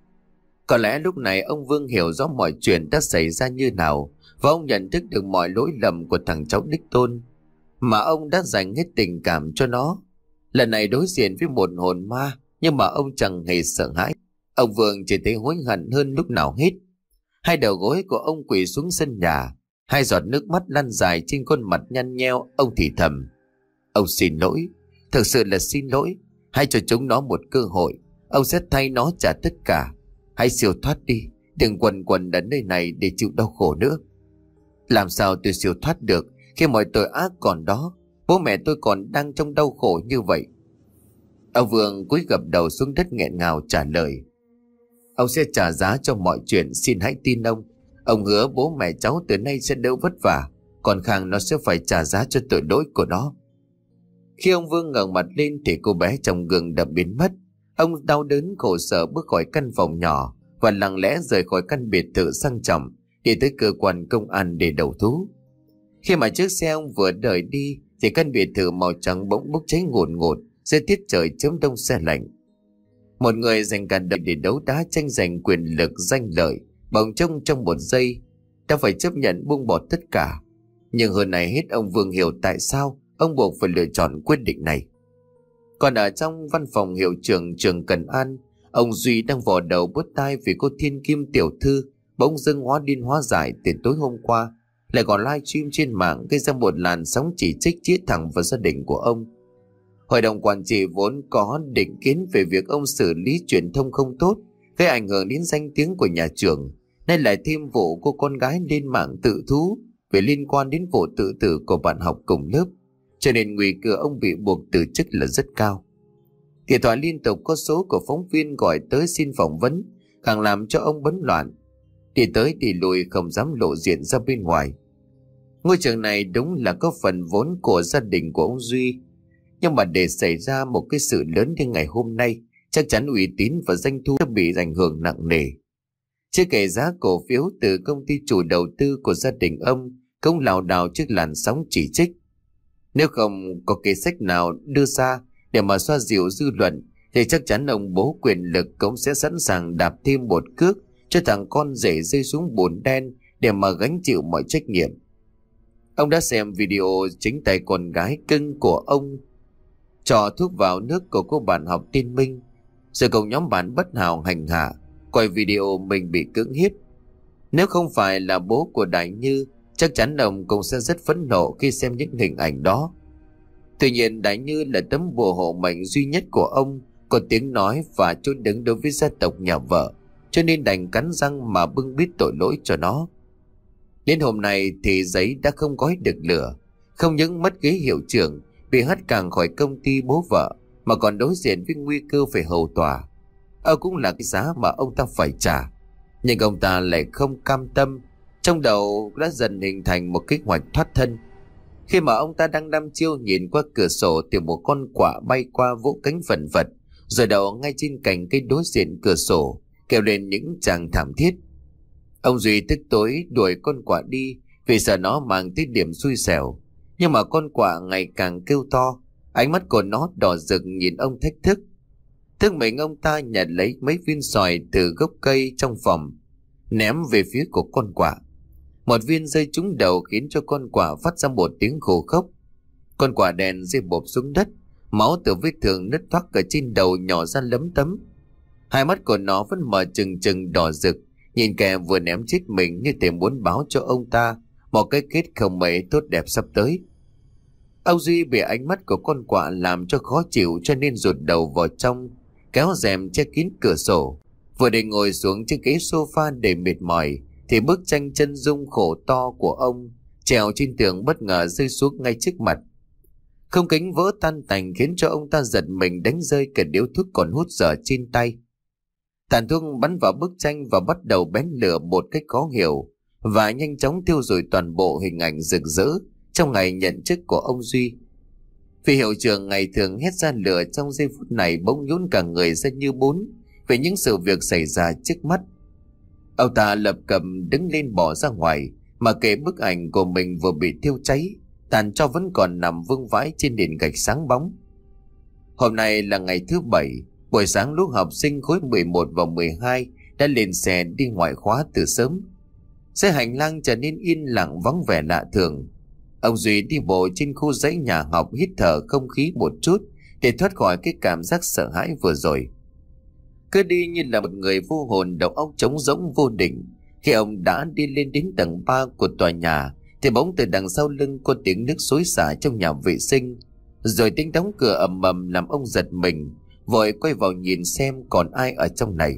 Có lẽ lúc này ông Vương hiểu rõ mọi chuyện đã xảy ra như nào, và ông nhận thức được mọi lỗi lầm của thằng cháu đích tôn, mà ông đã dành hết tình cảm cho nó. Lần này đối diện với một hồn ma, nhưng mà ông chẳng hề sợ hãi. Ông Vương chỉ thấy hối hận hơn lúc nào hết. Hai đầu gối của ông quỳ xuống sân nhà, hai giọt nước mắt lăn dài trên khuôn mặt nhăn nheo. Ông thì thầm: ông xin lỗi, thực sự là xin lỗi. Hãy cho chúng nó một cơ hội, ông sẽ thay nó trả tất cả. Hãy siêu thoát đi, đừng quần quần ở nơi này để chịu đau khổ nữa. Làm sao tôi siêu thoát được khi mọi tội ác còn đó, bố mẹ tôi còn đang trong đau khổ như vậy? Ông Vương cúi gập đầu xuống đất nghẹn ngào trả lời: ông sẽ trả giá cho mọi chuyện, xin hãy tin ông. Ông hứa bố mẹ cháu từ nay sẽ đỡ vất vả, còn Khang nó sẽ phải trả giá cho tội lỗi của nó. Khi ông Vương ngẩng mặt lên thì cô bé trong gương đã biến mất. Ông đau đớn khổ sở bước khỏi căn phòng nhỏ và lặng lẽ rời khỏi căn biệt thự sang trọng, đi tới cơ quan công an để đầu thú. Khi mà chiếc xe ông vừa rời đi thì căn biệt thự màu trắng bỗng bốc cháy ngùn ngụt dưới tiết trời chớm đông se lạnh. Một người dành cả đời để đấu đá tranh giành quyền lực danh lợi, bỗng trông trong một giây đã phải chấp nhận buông bỏ tất cả. Nhưng hơn này hết, ông Vương hiểu tại sao ông buộc phải lựa chọn quyết định này. Còn ở trong văn phòng hiệu trưởng trường Cần An, ông Duy đang vò đầu bứt tai vì cô thiên kim tiểu thư bỗng dưng hóa điên hóa dại từ tối hôm qua, lại còn live stream trên mạng gây ra một làn sóng chỉ trích chĩa thẳng vào gia đình của ông. Hội đồng quản trị vốn có định kiến về việc ông xử lý truyền thông không tốt, gây ảnh hưởng đến danh tiếng của nhà trường, nên lại thêm vụ cô con gái lên mạng tự thú về liên quan đến vụ tự tử của bạn học cùng lớp, cho nên nguy cơ ông bị buộc từ chức là rất cao. Điện thoại liên tục có số của phóng viên gọi tới xin phỏng vấn, càng làm cho ông bấn loạn. Đi tới đi lùi không dám lộ diện ra bên ngoài. Ngôi trường này đúng là có phần vốn của gia đình của ông Duy, nhưng mà để xảy ra một cái sự lớn như ngày hôm nay, chắc chắn uy tín và doanh thu đã bị ảnh hưởng nặng nề. Chưa kể giá cổ phiếu từ công ty chủ đầu tư của gia đình ông cũng lảo đảo trước làn sóng chỉ trích. Nếu không có kế sách nào đưa ra để mà xoa dịu dư luận, thì chắc chắn ông bố quyền lực cũng sẽ sẵn sàng đạp thêm một cước cho thằng con rể rơi xuống bùn đen để mà gánh chịu mọi trách nhiệm. Ông đã xem video chính tay con gái cưng của ông trò thuốc vào nước của cô bạn học tên Minh, rồi cùng nhóm bạn bất hảo hành hạ, quay video mình bị cưỡng hiếp. Nếu không phải là bố của Đại Như, chắc chắn ông cũng sẽ rất phẫn nộ khi xem những hình ảnh đó. Tuy nhiên Đại Như là tấm bùa hộ mệnh duy nhất của ông, có tiếng nói và chỗ đứng đối với gia tộc nhà vợ, cho nên đành cắn răng mà bưng bít tội lỗi cho nó. Đến hôm nay thì giấy đã không gói được lửa, không những mất ghế hiệu trưởng, bị hất càng khỏi công ty bố vợ, mà còn đối diện với nguy cơ phải hầu tòa. Ơ cũng là cái giá mà ông ta phải trả. Nhưng ông ta lại không cam tâm, trong đầu đã dần hình thành một kế hoạch thoát thân. Khi mà ông ta đang đăm chiêu nhìn qua cửa sổ thì một con quạ bay qua vỗ cánh vần vật, rồi đậu ngay trên cành cây đối diện cửa sổ, kêu lên những tràng thảm thiết. Ông Duy tức tối đuổi con quạ đi vì sợ nó mang tới điểm xui xẻo. Nhưng mà con quạ ngày càng kêu to, ánh mắt của nó đỏ rực nhìn ông thách thức. Thức mình ông ta nhặt lấy mấy viên xoài từ gốc cây trong phòng, ném về phía của con quạ. Một viên rơi trúng đầu khiến cho con quạ phát ra một tiếng khổ khốc. Con quạ đen rơi bộp xuống đất, máu từ vết thương nứt toác ở trên đầu nhỏ ra lấm tấm. Hai mắt của nó vẫn mở trừng trừng đỏ rực, nhìn kẻ vừa ném chết mình như thể muốn báo cho ông ta một cái kết không mấy tốt đẹp sắp tới. Ông Duy bị ánh mắt của con quạ làm cho khó chịu, cho nên rụt đầu vào trong, kéo rèm che kín cửa sổ. Vừa định ngồi xuống chiếc ghế sofa để mệt mỏi thì bức tranh chân dung khổ to của ông treo trên tường bất ngờ rơi xuống ngay trước mặt. Không kính vỡ tan tành khiến cho ông ta giật mình đánh rơi cả điếu thuốc còn hút dở trên tay. Tàn thuốc bắn vào bức tranh và bắt đầu bén lửa một cách khó hiểu, và nhanh chóng thiêu rụi toàn bộ hình ảnh rực rỡ trong ngày nhận chức của ông Duy. Vì hiệu trưởng ngày thường hét ra lửa trong giây phút này bỗng nhún cả người ra như bún về những sự việc xảy ra trước mắt. Ông ta lập cập đứng lên bỏ ra ngoài, mà kể bức ảnh của mình vừa bị thiêu cháy. tàn tro vẫn còn nằm vương vãi trên nền gạch sáng bóng. Hôm nay là ngày thứ bảy. Buổi sáng lúc học sinh khối mười một và mười hai đã lên xe đi ngoại khóa từ sớm. Xe hành lang trở nên yên lặng vắng vẻ lạ thường. Ông Duy đi bộ trên khu dãy nhà học, hít thở không khí một chút để thoát khỏi cái cảm giác sợ hãi vừa rồi. Cứ đi như là một người vô hồn, đầu óc trống rỗng vô định. Khi ông đã đi lên đến tầng ba của tòa nhà thì bỗng từ đằng sau lưng có tiếng nước xối xả trong nhà vệ sinh, rồi tiếng đóng cửa ầm ầm làm ông giật mình, vội quay vào nhìn xem còn ai ở trong này.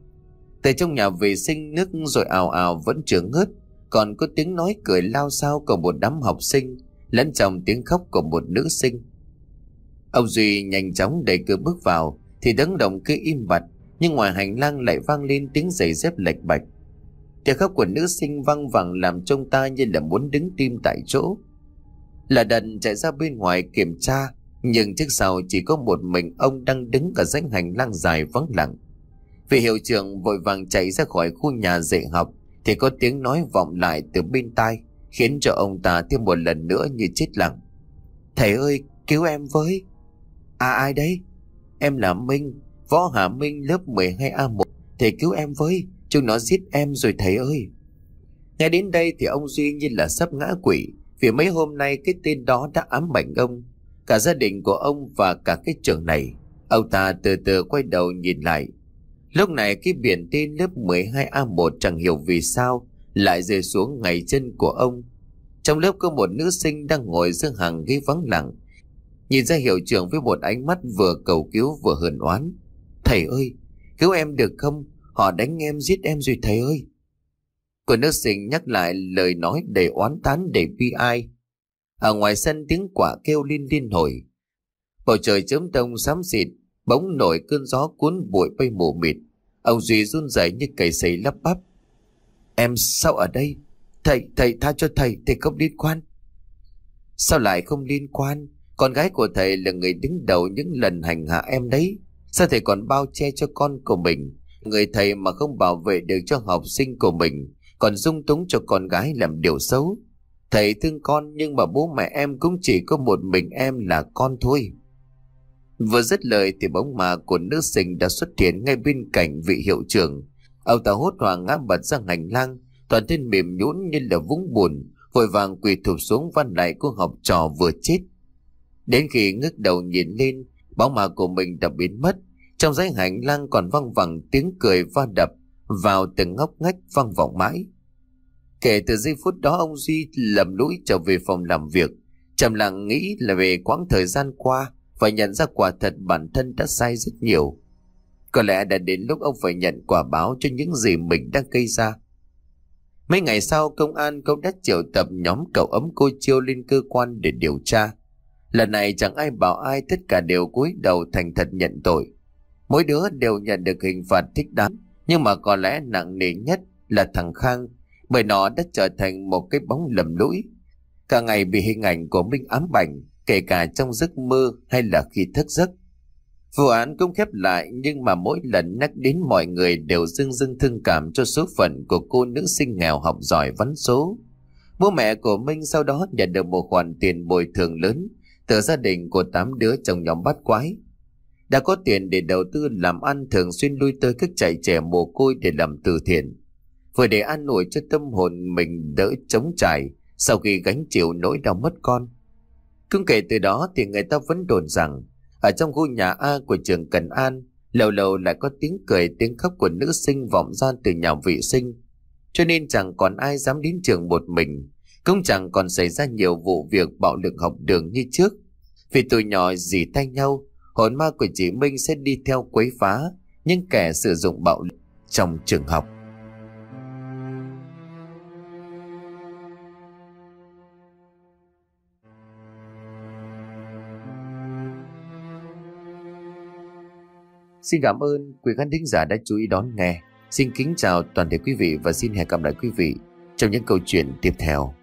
Từ trong nhà vệ sinh nước rồi ào ào vẫn chưa ngớt, còn có tiếng nói cười lao xao của một đám học sinh lẫn trong tiếng khóc của một nữ sinh. Ông Duy nhanh chóng đẩy cửa bước vào thì đấng động cứ im bặt, nhưng ngoài hành lang lại vang lên tiếng giày dép lệch bạch. Tiếng khóc của nữ sinh văng vẳng làm trông ta như là muốn đứng tim tại chỗ. Là đần chạy ra bên ngoài kiểm tra, nhưng trước sau chỉ có một mình ông đang đứng ở dãy hành lang dài vắng lặng. Vị hiệu trưởng vội vàng chạy ra khỏi khu nhà dạy học thì có tiếng nói vọng lại từ bên tai, khiến cho ông ta thêm một lần nữa như chết lặng. Thầy ơi, cứu em với. À, ai đấy? Em là Minh, Võ Hà Minh, lớp mười hai A một. Thầy cứu em với, chúng nó giết em rồi thầy ơi. Nghe đến đây thì ông Duy như là sắp ngã quỵ, vì mấy hôm nay cái tên đó đã ám ảnh ông, cả gia đình của ông và cả cái trường này. Ông ta từ từ quay đầu nhìn lại. Lúc này cái biển tên lớp mười hai A một chẳng hiểu vì sao lại rơi xuống ngay chân của ông. Trong lớp có một nữ sinh đang ngồi giữa hàng ghế vắng lặng, nhìn ra hiệu trưởng với một ánh mắt vừa cầu cứu vừa hờn oán. Thầy ơi, cứu em được không? Họ đánh em, giết em rồi thầy ơi. Cô nữ sinh nhắc lại lời nói đầy oán tán, đầy bi ai. Ở ngoài sân tiếng quạ kêu liên liên hồi. Bầu trời chớm đông xám xịt, bỗng nổi cơn gió cuốn bụi bay mù mịt. Ông Duy run rẩy như cầy sấy lắp bắp. Em sao ở đây? Thầy, thầy tha cho thầy, thầy không liên quan. Sao lại không liên quan? Con gái của thầy là người đứng đầu những lần hành hạ em đấy. Sao thầy còn bao che cho con của mình? Người thầy mà không bảo vệ được cho học sinh của mình, còn dung túng cho con gái làm điều xấu. Thầy thương con, nhưng mà bố mẹ em cũng chỉ có một mình em là con thôi. Vừa dứt lời thì bóng ma của nữ sinh đã xuất hiện ngay bên cạnh vị hiệu trưởng. Ông ta hốt hoảng ngã bật ra hành lang, toàn thân mềm nhũn như là vũng bùn, vội vàng quỳ thụp xuống van lại cô học trò vừa chết. Đến khi ngước đầu nhìn lên, bóng ma của mình đã biến mất. Trong dãy hành lang còn văng vẳng tiếng cười va đập vào từng ngóc ngách vang vọng mãi. Kể từ giây phút đó, ông Duy lầm lũi trở về phòng làm việc, trầm lặng nghĩ là về quãng thời gian qua và nhận ra quả thật bản thân đã sai rất nhiều. Có lẽ đã đến lúc ông phải nhận quả báo cho những gì mình đang gây ra. Mấy ngày sau, công an cũng đã triệu tập nhóm cậu ấm cô Chiêu lên cơ quan để điều tra. Lần này chẳng ai bảo ai, tất cả đều cúi đầu thành thật nhận tội. Mỗi đứa đều nhận được hình phạt thích đáng, nhưng mà có lẽ nặng nề nhất là thằng Khang, bởi nó đã trở thành một cái bóng lầm lũi. Cả ngày bị hình ảnh của Minh ám ảnh, kể cả trong giấc mơ hay là khi thức giấc. Vụ án cũng khép lại, nhưng mà mỗi lần nhắc đến mọi người đều dưng dưng thương cảm cho số phận của cô nữ sinh nghèo học giỏi vắn số. Bố mẹ của Minh sau đó nhận được một khoản tiền bồi thường lớn từ gia đình của tám đứa trong nhóm bắt quái. Đã có tiền để đầu tư làm ăn, thường xuyên lui tới các trại trẻ mồ côi để làm từ thiện, vừa để an ủi cho tâm hồn mình đỡ trống trải sau khi gánh chịu nỗi đau mất con. Cũng kể từ đó thì người ta vẫn đồn rằng ở trong khu nhà A của trường Cần An, lâu lâu lại có tiếng cười tiếng khóc của nữ sinh vọng ra từ nhà vệ sinh. Cho nên chẳng còn ai dám đến trường một mình, cũng chẳng còn xảy ra nhiều vụ việc bạo lực học đường như trước. Vì tụi nhỏ dì tay nhau, hồn ma của chị Minh sẽ đi theo quấy phá những kẻ sử dụng bạo lực trong trường học. Xin cảm ơn quý khán thính giả đã chú ý đón nghe. Xin kính chào toàn thể quý vị và xin hẹn gặp lại quý vị trong những câu chuyện tiếp theo.